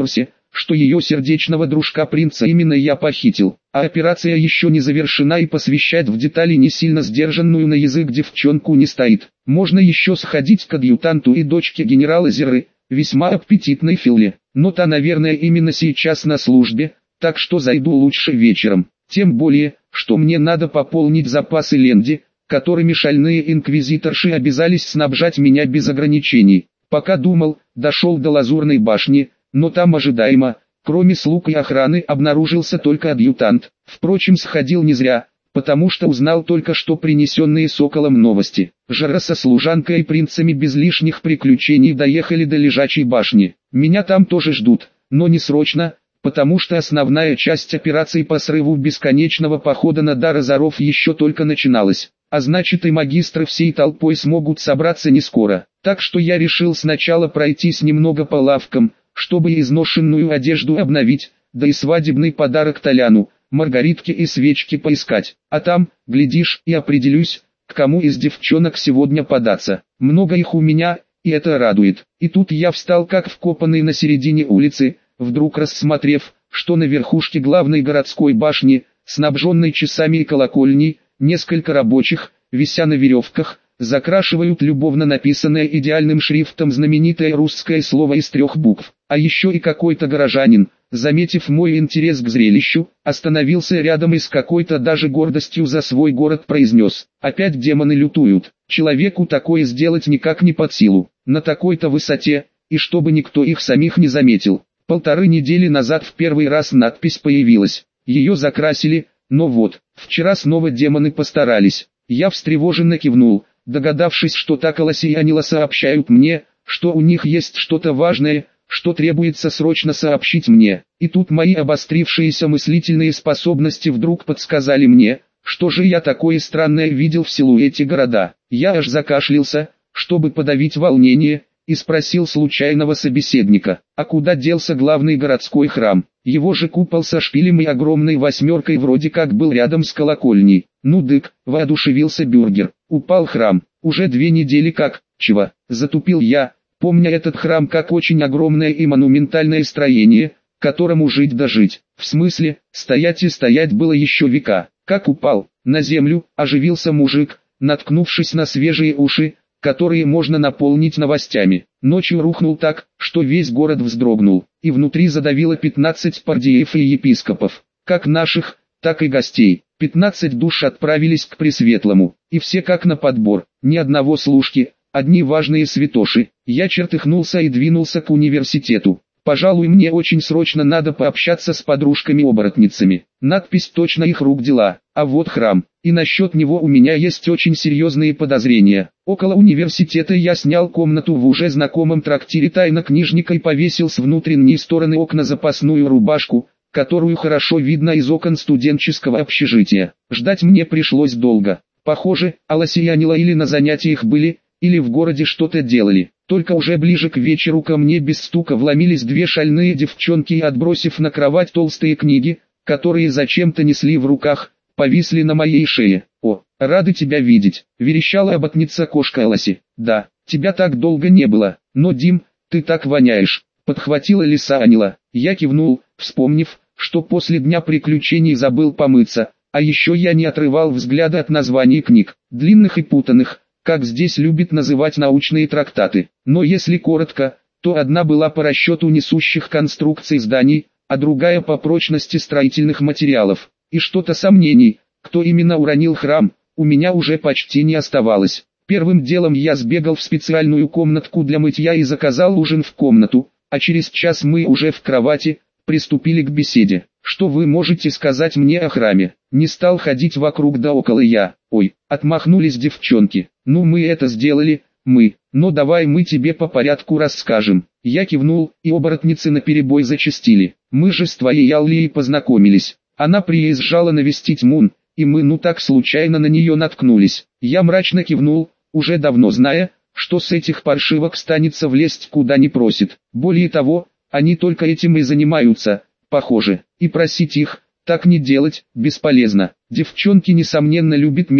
что ее сердечного дружка принца именно я похитил. А операция еще не завершена и посвящать в детали не сильно сдержанную на язык девчонку не стоит. Можно еще сходить к адъютанту и дочке генерала Зеры, весьма аппетитной Филле, но та, наверное, именно сейчас на службе, так что зайду лучше вечером. Тем более, что мне надо пополнить запасы ленди, которыми шальные инквизиторши обязались снабжать меня без ограничений. Пока думал, дошел до Лазурной башни, но там ожидаемо, кроме слуг и охраны, обнаружился только адъютант. Впрочем, сходил не зря, потому что узнал только что принесенные Соколом новости. Жара со служанкой и принцами без лишних приключений доехали до Лежачей башни. Меня там тоже ждут, но не срочно, потому что основная часть операции по срыву бесконечного похода на Дар-Азаров еще только начиналась. А значит, и магистры всей толпой смогут собраться не скоро. Так что я решил сначала пройтись немного по лавкам, чтобы изношенную одежду обновить, да и свадебный подарок Толяну, маргаритки и свечки поискать. А там, глядишь, и определюсь, к кому из девчонок сегодня податься. Много их у меня, и это радует. И тут я встал как вкопанный на середине улицы, вдруг рассмотрев, что на верхушке главной городской башни, снабженной часами и колокольней, несколько рабочих, вися на веревках, закрашивают любовно написанное идеальным шрифтом знаменитое русское слово из трех букв. А еще и какой-то горожанин, заметив мой интерес к зрелищу, остановился рядом и с какой-то даже гордостью за свой город произнес: «Опять демоны лютуют, человеку такое сделать никак не под силу, на такой-то высоте, и чтобы никто их самих не заметил». Полторы недели назад в первый раз надпись появилась, ее закрасили, но вот, вчера снова демоны постарались. Я встревоженно кивнул, догадавшись, что так Аласианила сообщают мне, что у них есть что-то важное, что требуется срочно сообщить мне. И тут мои обострившиеся мыслительные способности вдруг подсказали мне, что же я такое странное видел в силуэте города. Я аж закашлялся, чтобы подавить волнение, и спросил случайного собеседника: а куда делся главный городской храм? Его же купол со шпилем и огромной восьмеркой вроде как был рядом с колокольней. Ну дык, воодушевился Бюргер, упал храм, уже две недели как, чего, затупил я, помня этот храм как очень огромное и монументальное строение, которому жить да жить. В смысле, стоять и стоять было еще века. Как упал, на землю, оживился мужик, наткнувшись на свежие уши, которые можно наполнить новостями. Ночью рухнул так, что весь город вздрогнул, и внутри задавило пятнадцать пардиев и епископов, как наших, так и гостей. пятнадцать душ отправились к Пресветлому, и все как на подбор, ни одного служки, одни важные святоши. Я чертыхнулся и двинулся к университету. Пожалуй, мне очень срочно надо пообщаться с подружками-оборотницами. Надпись точно их рук дела, а вот храм, и насчет него у меня есть очень серьезные подозрения. Около университета я снял комнату в уже знакомом трактире тайнокнижника и повесил с внутренней стороны окна запасную рубашку, которую хорошо видно из окон студенческого общежития. Ждать мне пришлось долго. Похоже, Аласианила или на занятиях были, или в городе что-то делали. Только уже ближе к вечеру ко мне без стука вломились две шальные девчонки и, отбросив на кровать толстые книги, которые зачем-то несли в руках, повисли на моей шее. «О, рады тебя видеть», — верещала оботница кошка Аласи. «Да, тебя так долго не было, но, Дим, ты так воняешь», — подхватила Лисаанила. Я кивнул, вспомнив, что после дня приключений забыл помыться, а еще я не отрывал взгляда от названий книг, длинных и путанных, как здесь любят называть научные трактаты. Но если коротко, то одна была по расчету несущих конструкций зданий, а другая по прочности строительных материалов. И что-то сомнений, кто именно уронил храм, у меня уже почти не оставалось. Первым делом я сбегал в специальную комнатку для мытья и заказал ужин в комнату, а через час мы уже в кровати, приступили к беседе. Что вы можете сказать мне о храме? Не стал ходить вокруг да около я. Ой, отмахнулись девчонки. Ну мы это сделали, мы, но давай мы тебе по порядку расскажем. Я кивнул, и оборотницы наперебой зачастили. Мы же с твоей Аллией познакомились. Она приезжала навестить Мун, и мы ну так случайно на нее наткнулись. Я мрачно кивнул, уже давно зная, что с этих паршивок станется влезть куда не просит. Более того, они только этим и занимаются, похоже, и просить их, так не делать, бесполезно. Девчонки несомненно любят меня,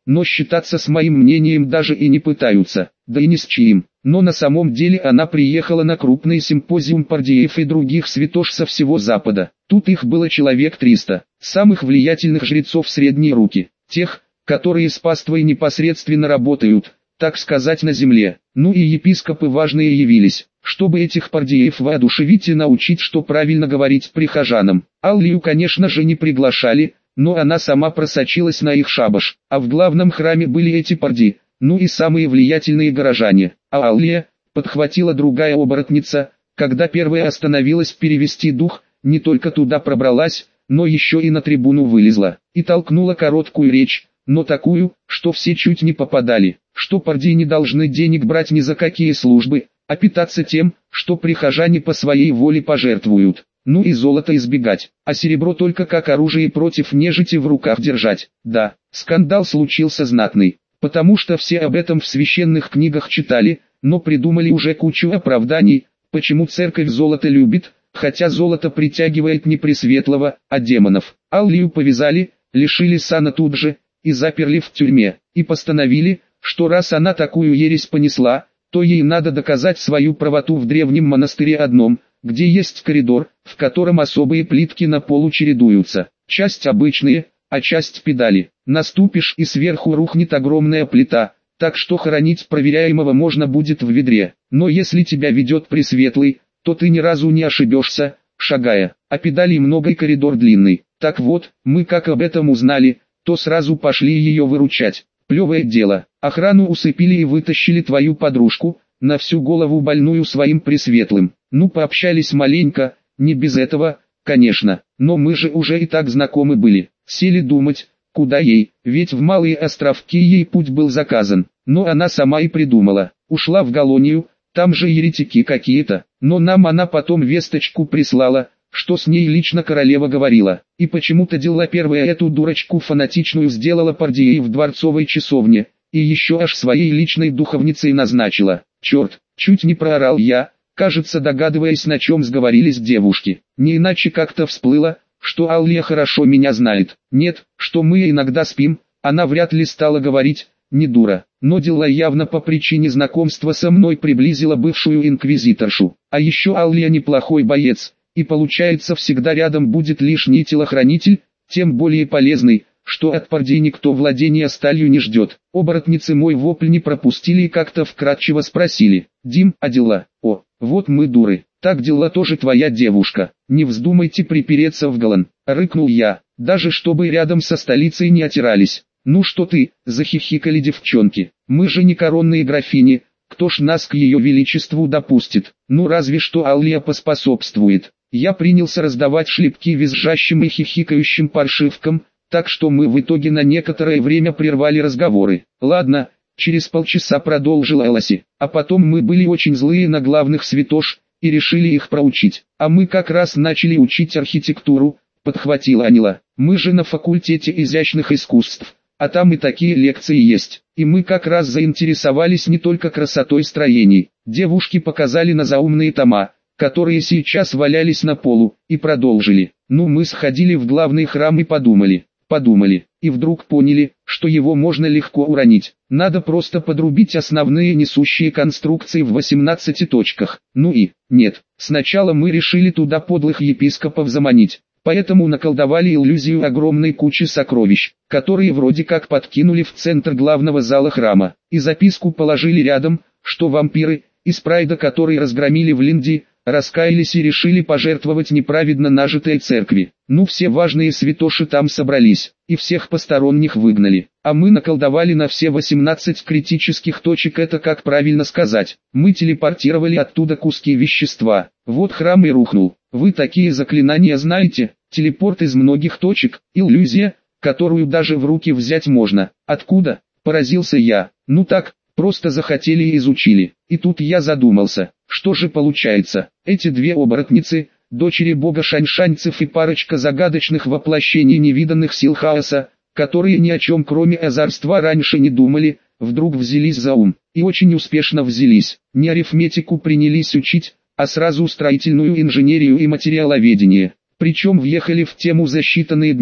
но считаться с моим мнением даже и не пытаются, да и ни с чьим. Но на самом деле она приехала на крупный симпозиум пардиев и других святош со всего Запада. Тут их было человек триста, самых влиятельных жрецов средней руки, тех, которые с паствой непосредственно работают, так сказать, на земле. Ну и епископы важные явились, чтобы этих пардиев воодушевить и научить, что правильно говорить прихожанам. Аллию, конечно же, не приглашали, но она сама просочилась на их шабаш, а в главном храме были эти парди, ну и самые влиятельные горожане. А Аллия, подхватила другая оборотница, когда первая остановилась перевести дух, не только туда пробралась, но еще и на трибуну вылезла, и толкнула короткую речь, но такую, что все чуть не попадали, что парди не должны денег брать ни за какие службы, а питаться тем, что прихожане по своей воле пожертвуют. Ну и золото избегать, а серебро только как оружие против нежити в руках держать. Да, скандал случился знатный, потому что все об этом в священных книгах читали, но придумали уже кучу оправданий, почему церковь золото любит, хотя золото притягивает не пресветлого, а демонов. Аллию повязали, лишили сана тут же, и заперли в тюрьме, и постановили, что раз она такую ересь понесла, то ей надо доказать свою правоту в древнем монастыре одном, где есть коридор, в котором особые плитки на полу чередуются, часть обычные, а часть педали. Наступишь и сверху рухнет огромная плита, так что хоронить проверяемого можно будет в ведре. Но если тебя ведет Пресветлый, то ты ни разу не ошибешься, шагая, а педалей много и коридор длинный. Так вот, мы как об этом узнали, то сразу пошли ее выручать. Плевое дело, охрану усыпили и вытащили твою подружку, на всю голову больную своим Пресветлым. Ну пообщались маленько, не без этого, конечно, но мы же уже и так знакомы были. Сели думать, куда ей, ведь в Малые Островки ей путь был заказан, но она сама и придумала. Ушла в Галонию, там же еретики какие-то, но нам она потом весточку прислала, что с ней лично королева говорила, и почему-то дела первая эту дурочку фанатичную сделала пардией в дворцовой часовне, и еще аж своей личной духовницей назначила. Черт, чуть не проорал я, кажется догадываясь, на чем сговорились девушки. Не иначе как-то всплыло, что Аллия хорошо меня знает. Нет, что мы иногда спим, она вряд ли стала говорить, не дура. Но дела явно по причине знакомства со мной приблизила бывшую инквизиторшу. А еще Аллия неплохой боец, и получается всегда рядом будет лишний телохранитель, тем более полезный, что от пардей никто владения сталью не ждет. Оборотницы мой вопль не пропустили и как-то вкратчиво спросили: «Дим, а дела?» «О, вот мы дуры, так дела тоже твоя девушка, не вздумайте припереться в Галан», — рыкнул я, даже чтобы рядом со столицей не отирались. «Ну что ты», — захихикали девчонки, — «мы же не коронные графини, кто ж нас к ее величеству допустит, ну разве что Аллия поспособствует». Я принялся раздавать шлепки визжащим и хихикающим паршивкам, так что мы в итоге на некоторое время прервали разговоры. «Ладно», — через полчаса продолжила Элоси, — «а потом мы были очень злые на главных святош, и решили их проучить. А мы как раз начали учить архитектуру», — подхватила Анила. «Мы же на факультете изящных искусств, а там и такие лекции есть. И мы как раз заинтересовались не только красотой строений. Девушки показали на заумные тома, которые сейчас валялись на полу, и продолжили. Ну мы сходили в главный храм и подумали, подумали, и вдруг поняли, что его можно легко уронить. Надо просто подрубить основные несущие конструкции в восемнадцати точках. Ну и, нет, сначала мы решили туда подлых епископов заманить. Поэтому наколдовали иллюзию огромной кучи сокровищ, которые вроде как подкинули в центр главного зала храма, и записку положили рядом, что вампиры, из прайда который разгромили в Линди, раскаялись и решили пожертвовать неправедно нажитой церкви. Ну все важные святоши там собрались, и всех посторонних выгнали, а мы наколдовали на все восемнадцать критических точек. Это как правильно сказать, мы телепортировали оттуда куски вещества, вот храм и рухнул. Вы такие заклинания знаете? Телепорт из многих точек, иллюзия, которую даже в руки взять можно. Откуда? Поразился я. Ну так, просто захотели и изучили. И тут я задумался, что же получается, эти две оборотницы, дочери бога шаньшаньцев и парочка загадочных воплощений невиданных сил хаоса, которые ни о чем кроме азарства раньше не думали, вдруг взялись за ум, и очень успешно взялись. Не арифметику принялись учить, а сразу строительную инженерию и материаловедение. Причем въехали в тему за считанные дни,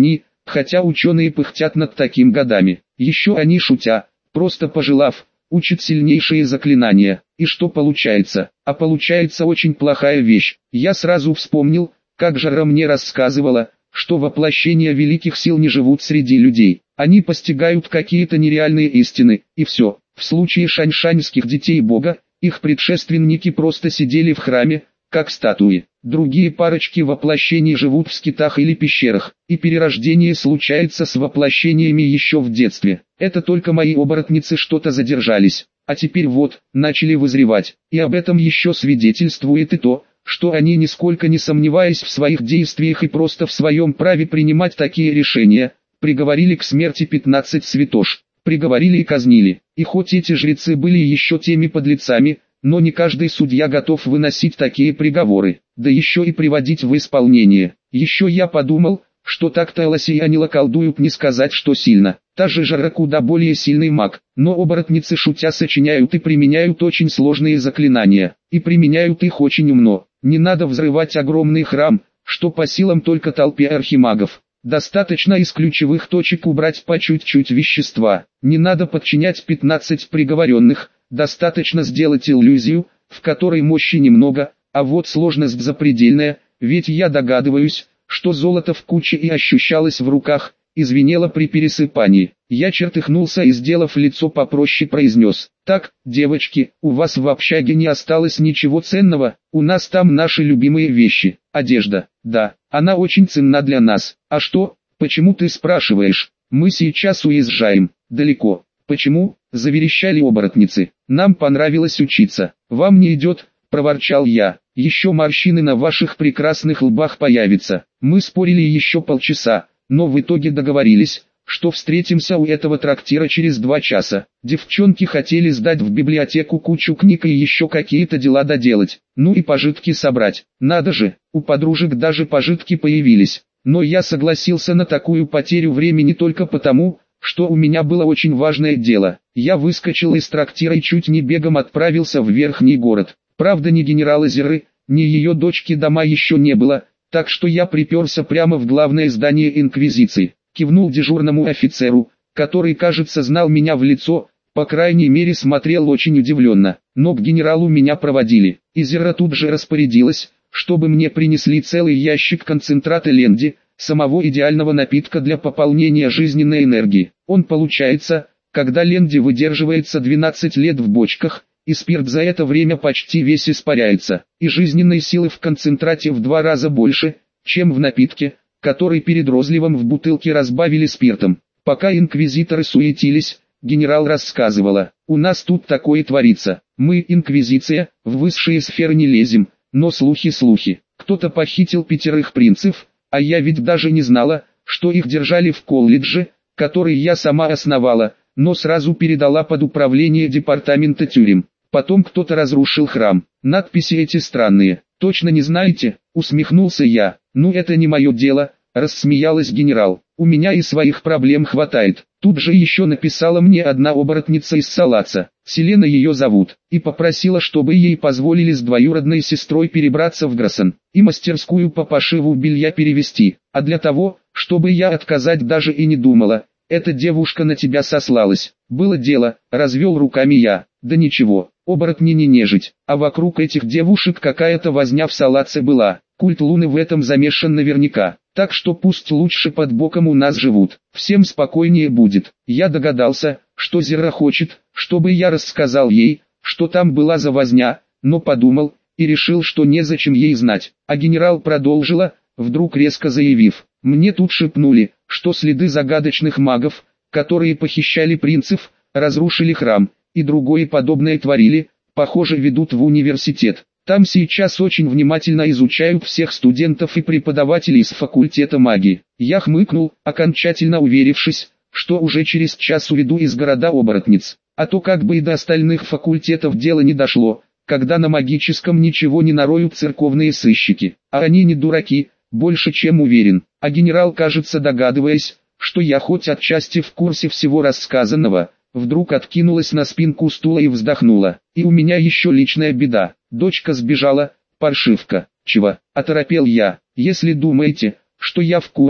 хотя ученые пыхтят над таким годами. Еще они, шутя, просто пожелав, учат сильнейшие заклинания. И что получается? А получается очень плохая вещь. Я сразу вспомнил, как Жара мне рассказывала, что воплощения великих сил не живут среди людей. Они постигают какие-то нереальные истины, и все. В случае шаньшаньских детей Бога, их предшественники просто сидели в храме, как статуи. Другие парочки воплощений живут в скитах или пещерах, и перерождение случается с воплощениями еще в детстве. Это только мои оборотницы что-то задержались, а теперь вот, начали вызревать. И об этом еще свидетельствует и то, что они, нисколько не сомневаясь в своих действиях и просто в своем праве принимать такие решения, приговорили к смерти пятнадцать святош, приговорили и казнили. И хоть эти жрецы были еще теми подлецами, но не каждый судья готов выносить такие приговоры, да еще и приводить в исполнение. Еще я подумал, что так-то лосиянила колдуют, не сказать что сильно. Та же Жара куда более сильный маг, но оборотницы шутя сочиняют и применяют очень сложные заклинания, и применяют их очень умно. Не надо взрывать огромный храм, что по силам только толпе архимагов. Достаточно из ключевых точек убрать по чуть-чуть вещества. Не надо подчинять пятнадцать приговоренных, достаточно сделать иллюзию, в которой мощи немного, а вот сложность запредельная, ведь я догадываюсь, что золото в куче и ощущалось в руках, и звенело при пересыпании. Я чертыхнулся и, сделав лицо попроще, произнес: «Так, девочки, у вас в общаге не осталось ничего ценного, у нас там наши любимые вещи, одежда, да, она очень ценна для нас. А что, почему ты спрашиваешь? Мы сейчас уезжаем, далеко». «Почему?» – заверещали оборотницы. «Нам понравилось учиться». «Вам не идет», – проворчал я. «Еще морщины на ваших прекрасных лбах появятся». Мы спорили еще полчаса, но в итоге договорились, что встретимся у этого трактира через два часа. Девчонки хотели сдать в библиотеку кучу книг и еще какие-то дела доделать, ну и пожитки собрать. Надо же, у подружек даже пожитки появились. Но я согласился на такую потерю времени только потому, что у меня было очень важное дело. Я выскочил из трактира и чуть не бегом отправился в верхний город. Правда, ни генерала Зеры, ни ее дочки дома еще не было, так что я приперся прямо в главное здание Инквизиции. Кивнул дежурному офицеру, который, кажется, знал меня в лицо, по крайней мере смотрел очень удивленно. Но к генералу меня проводили, и Зера тут же распорядилась, чтобы мне принесли целый ящик концентрата ленди, самого идеального напитка для пополнения жизненной энергии. Он получается, когда ленди выдерживается двенадцать лет в бочках, и спирт за это время почти весь испаряется, и жизненной силы в концентрате в два раза больше, чем в напитке, который перед розливом в бутылке разбавили спиртом. Пока инквизиторы суетились, генерал рассказывала: «У нас тут такое творится, мы, инквизиция, в высшие сферы не лезем, но слухи-слухи, кто-то похитил пятерых принцев, а я ведь даже не знала, что их держали в колледже, который я сама основала, но сразу передала под управление департамента тюрем. Потом кто-то разрушил храм. Надписи эти странные. Точно не знаете?» — усмехнулся я. «Ну это не мое дело», — рассмеялась генерал. «У меня и своих проблем хватает». Тут же еще написала мне одна оборотница из Салаца, Селена ее зовут, и попросила, чтобы ей позволили с двоюродной сестрой перебраться в Гроссон, и мастерскую по пошиву белья перевести. А для того, чтобы я отказать даже и не думала, эта девушка на тебя сослалась. Было дело, развел руками я. Да ничего, оборотни не нежить, а вокруг этих девушек какая-то возня в Салаце была. Культ Луны в этом замешан наверняка, так что пусть лучше под боком у нас живут, всем спокойнее будет. Я догадался, что Зера хочет, чтобы я рассказал ей, что там была за возня, но подумал, и решил, что незачем ей знать. А генерал продолжила, вдруг резко заявив: «Мне тут шепнули, что следы загадочных магов, которые похищали принцев, разрушили храм, и другое подобное творили, похоже, ведут в университет. Там сейчас очень внимательно изучают всех студентов и преподавателей с факультета магии». Я хмыкнул, окончательно уверившись, что уже через час уведу из города оборотниц. А то как бы и до остальных факультетов дело не дошло, когда на магическом ничего не нароют церковные сыщики. А они не дураки, больше чем уверен. А генерал, кажется, догадываясь, что я хоть отчасти в курсе всего рассказанного, вдруг откинулась на спинку стула и вздохнула. «И у меня еще личная беда. Дочка сбежала, паршивка». «Чего?» – оторопел я. «Если думаете, что я в курсе,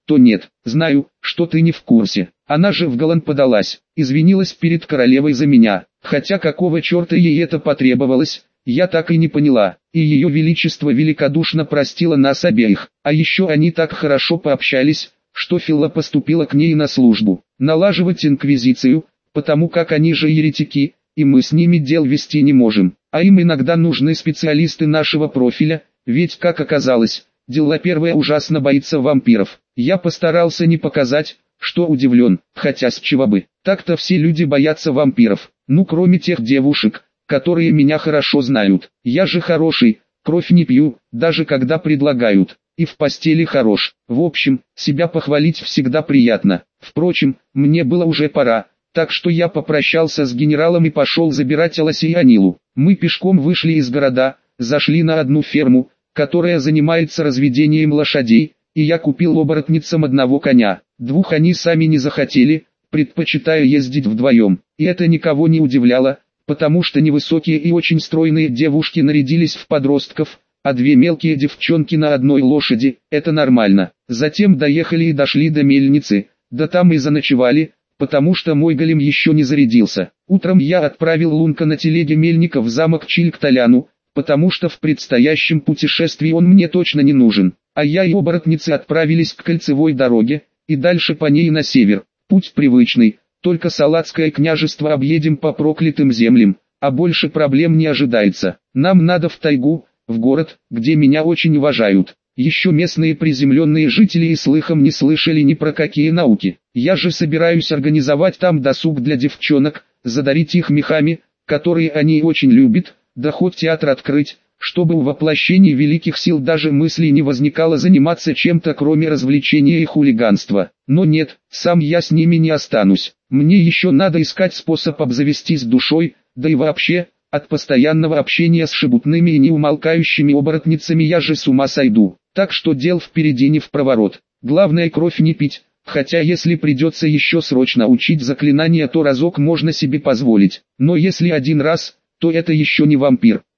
то нет. Знаю, что ты не в курсе. Она же в Голланд подалась, извинилась перед королевой за меня. Хотя какого черта ей это потребовалось, я так и не поняла. И ее величество великодушно простило нас обеих. А еще они так хорошо пообщались, что Филла поступила к ней на службу. Налаживать инквизицию, потому как они же еретики, и мы с ними дел вести не можем. А им иногда нужны специалисты нашего профиля, ведь, как оказалось, Дилла первая ужасно боится вампиров. Я постарался не показать, что удивлен, хотя с чего бы. Так-то все люди боятся вампиров, ну кроме тех девушек, которые меня хорошо знают. Я же хороший, кровь не пью, даже когда предлагают, и в постели хорош. В общем, себя похвалить всегда приятно. Впрочем, мне было уже пора, так что я попрощался с генералом и пошел забирать Аласи и Анилу. Мы пешком вышли из города, зашли на одну ферму, которая занимается разведением лошадей, и я купил оборотницам одного коня. Двух они сами не захотели, предпочитая ездить вдвоем. И это никого не удивляло, потому что невысокие и очень стройные девушки нарядились в подростков, а две мелкие девчонки на одной лошади – это нормально. Затем доехали и дошли до мельницы, да там и заночевали, потому что мой голем еще не зарядился. Утром я отправил Лунка на телеге мельника в замок Чиль-Кталяну, потому что в предстоящем путешествии он мне точно не нужен. А я и оборотницы отправились к кольцевой дороге, и дальше по ней на север. Путь привычный, только Салатское княжество объедем по проклятым землям, а больше проблем не ожидается. Нам надо в тайгу, в город, где меня очень уважают. Еще местные приземленные жители и слыхом не слышали ни про какие науки. Я же собираюсь организовать там досуг для девчонок, задарить их мехами, которые они очень любят, да хоть театр открыть, чтобы у воплощения великих сил даже мысли не возникало заниматься чем-то кроме развлечения и хулиганства. Но нет, сам я с ними не останусь. Мне еще надо искать способ обзавестись душой, да и вообще, от постоянного общения с шебутными и неумолкающими оборотницами я же с ума сойду. Так что дел впереди не впроворот. Главное кровь не пить, хотя если придется еще срочно учить заклинания, то разок можно себе позволить. Но если один раз, то это еще не вампир.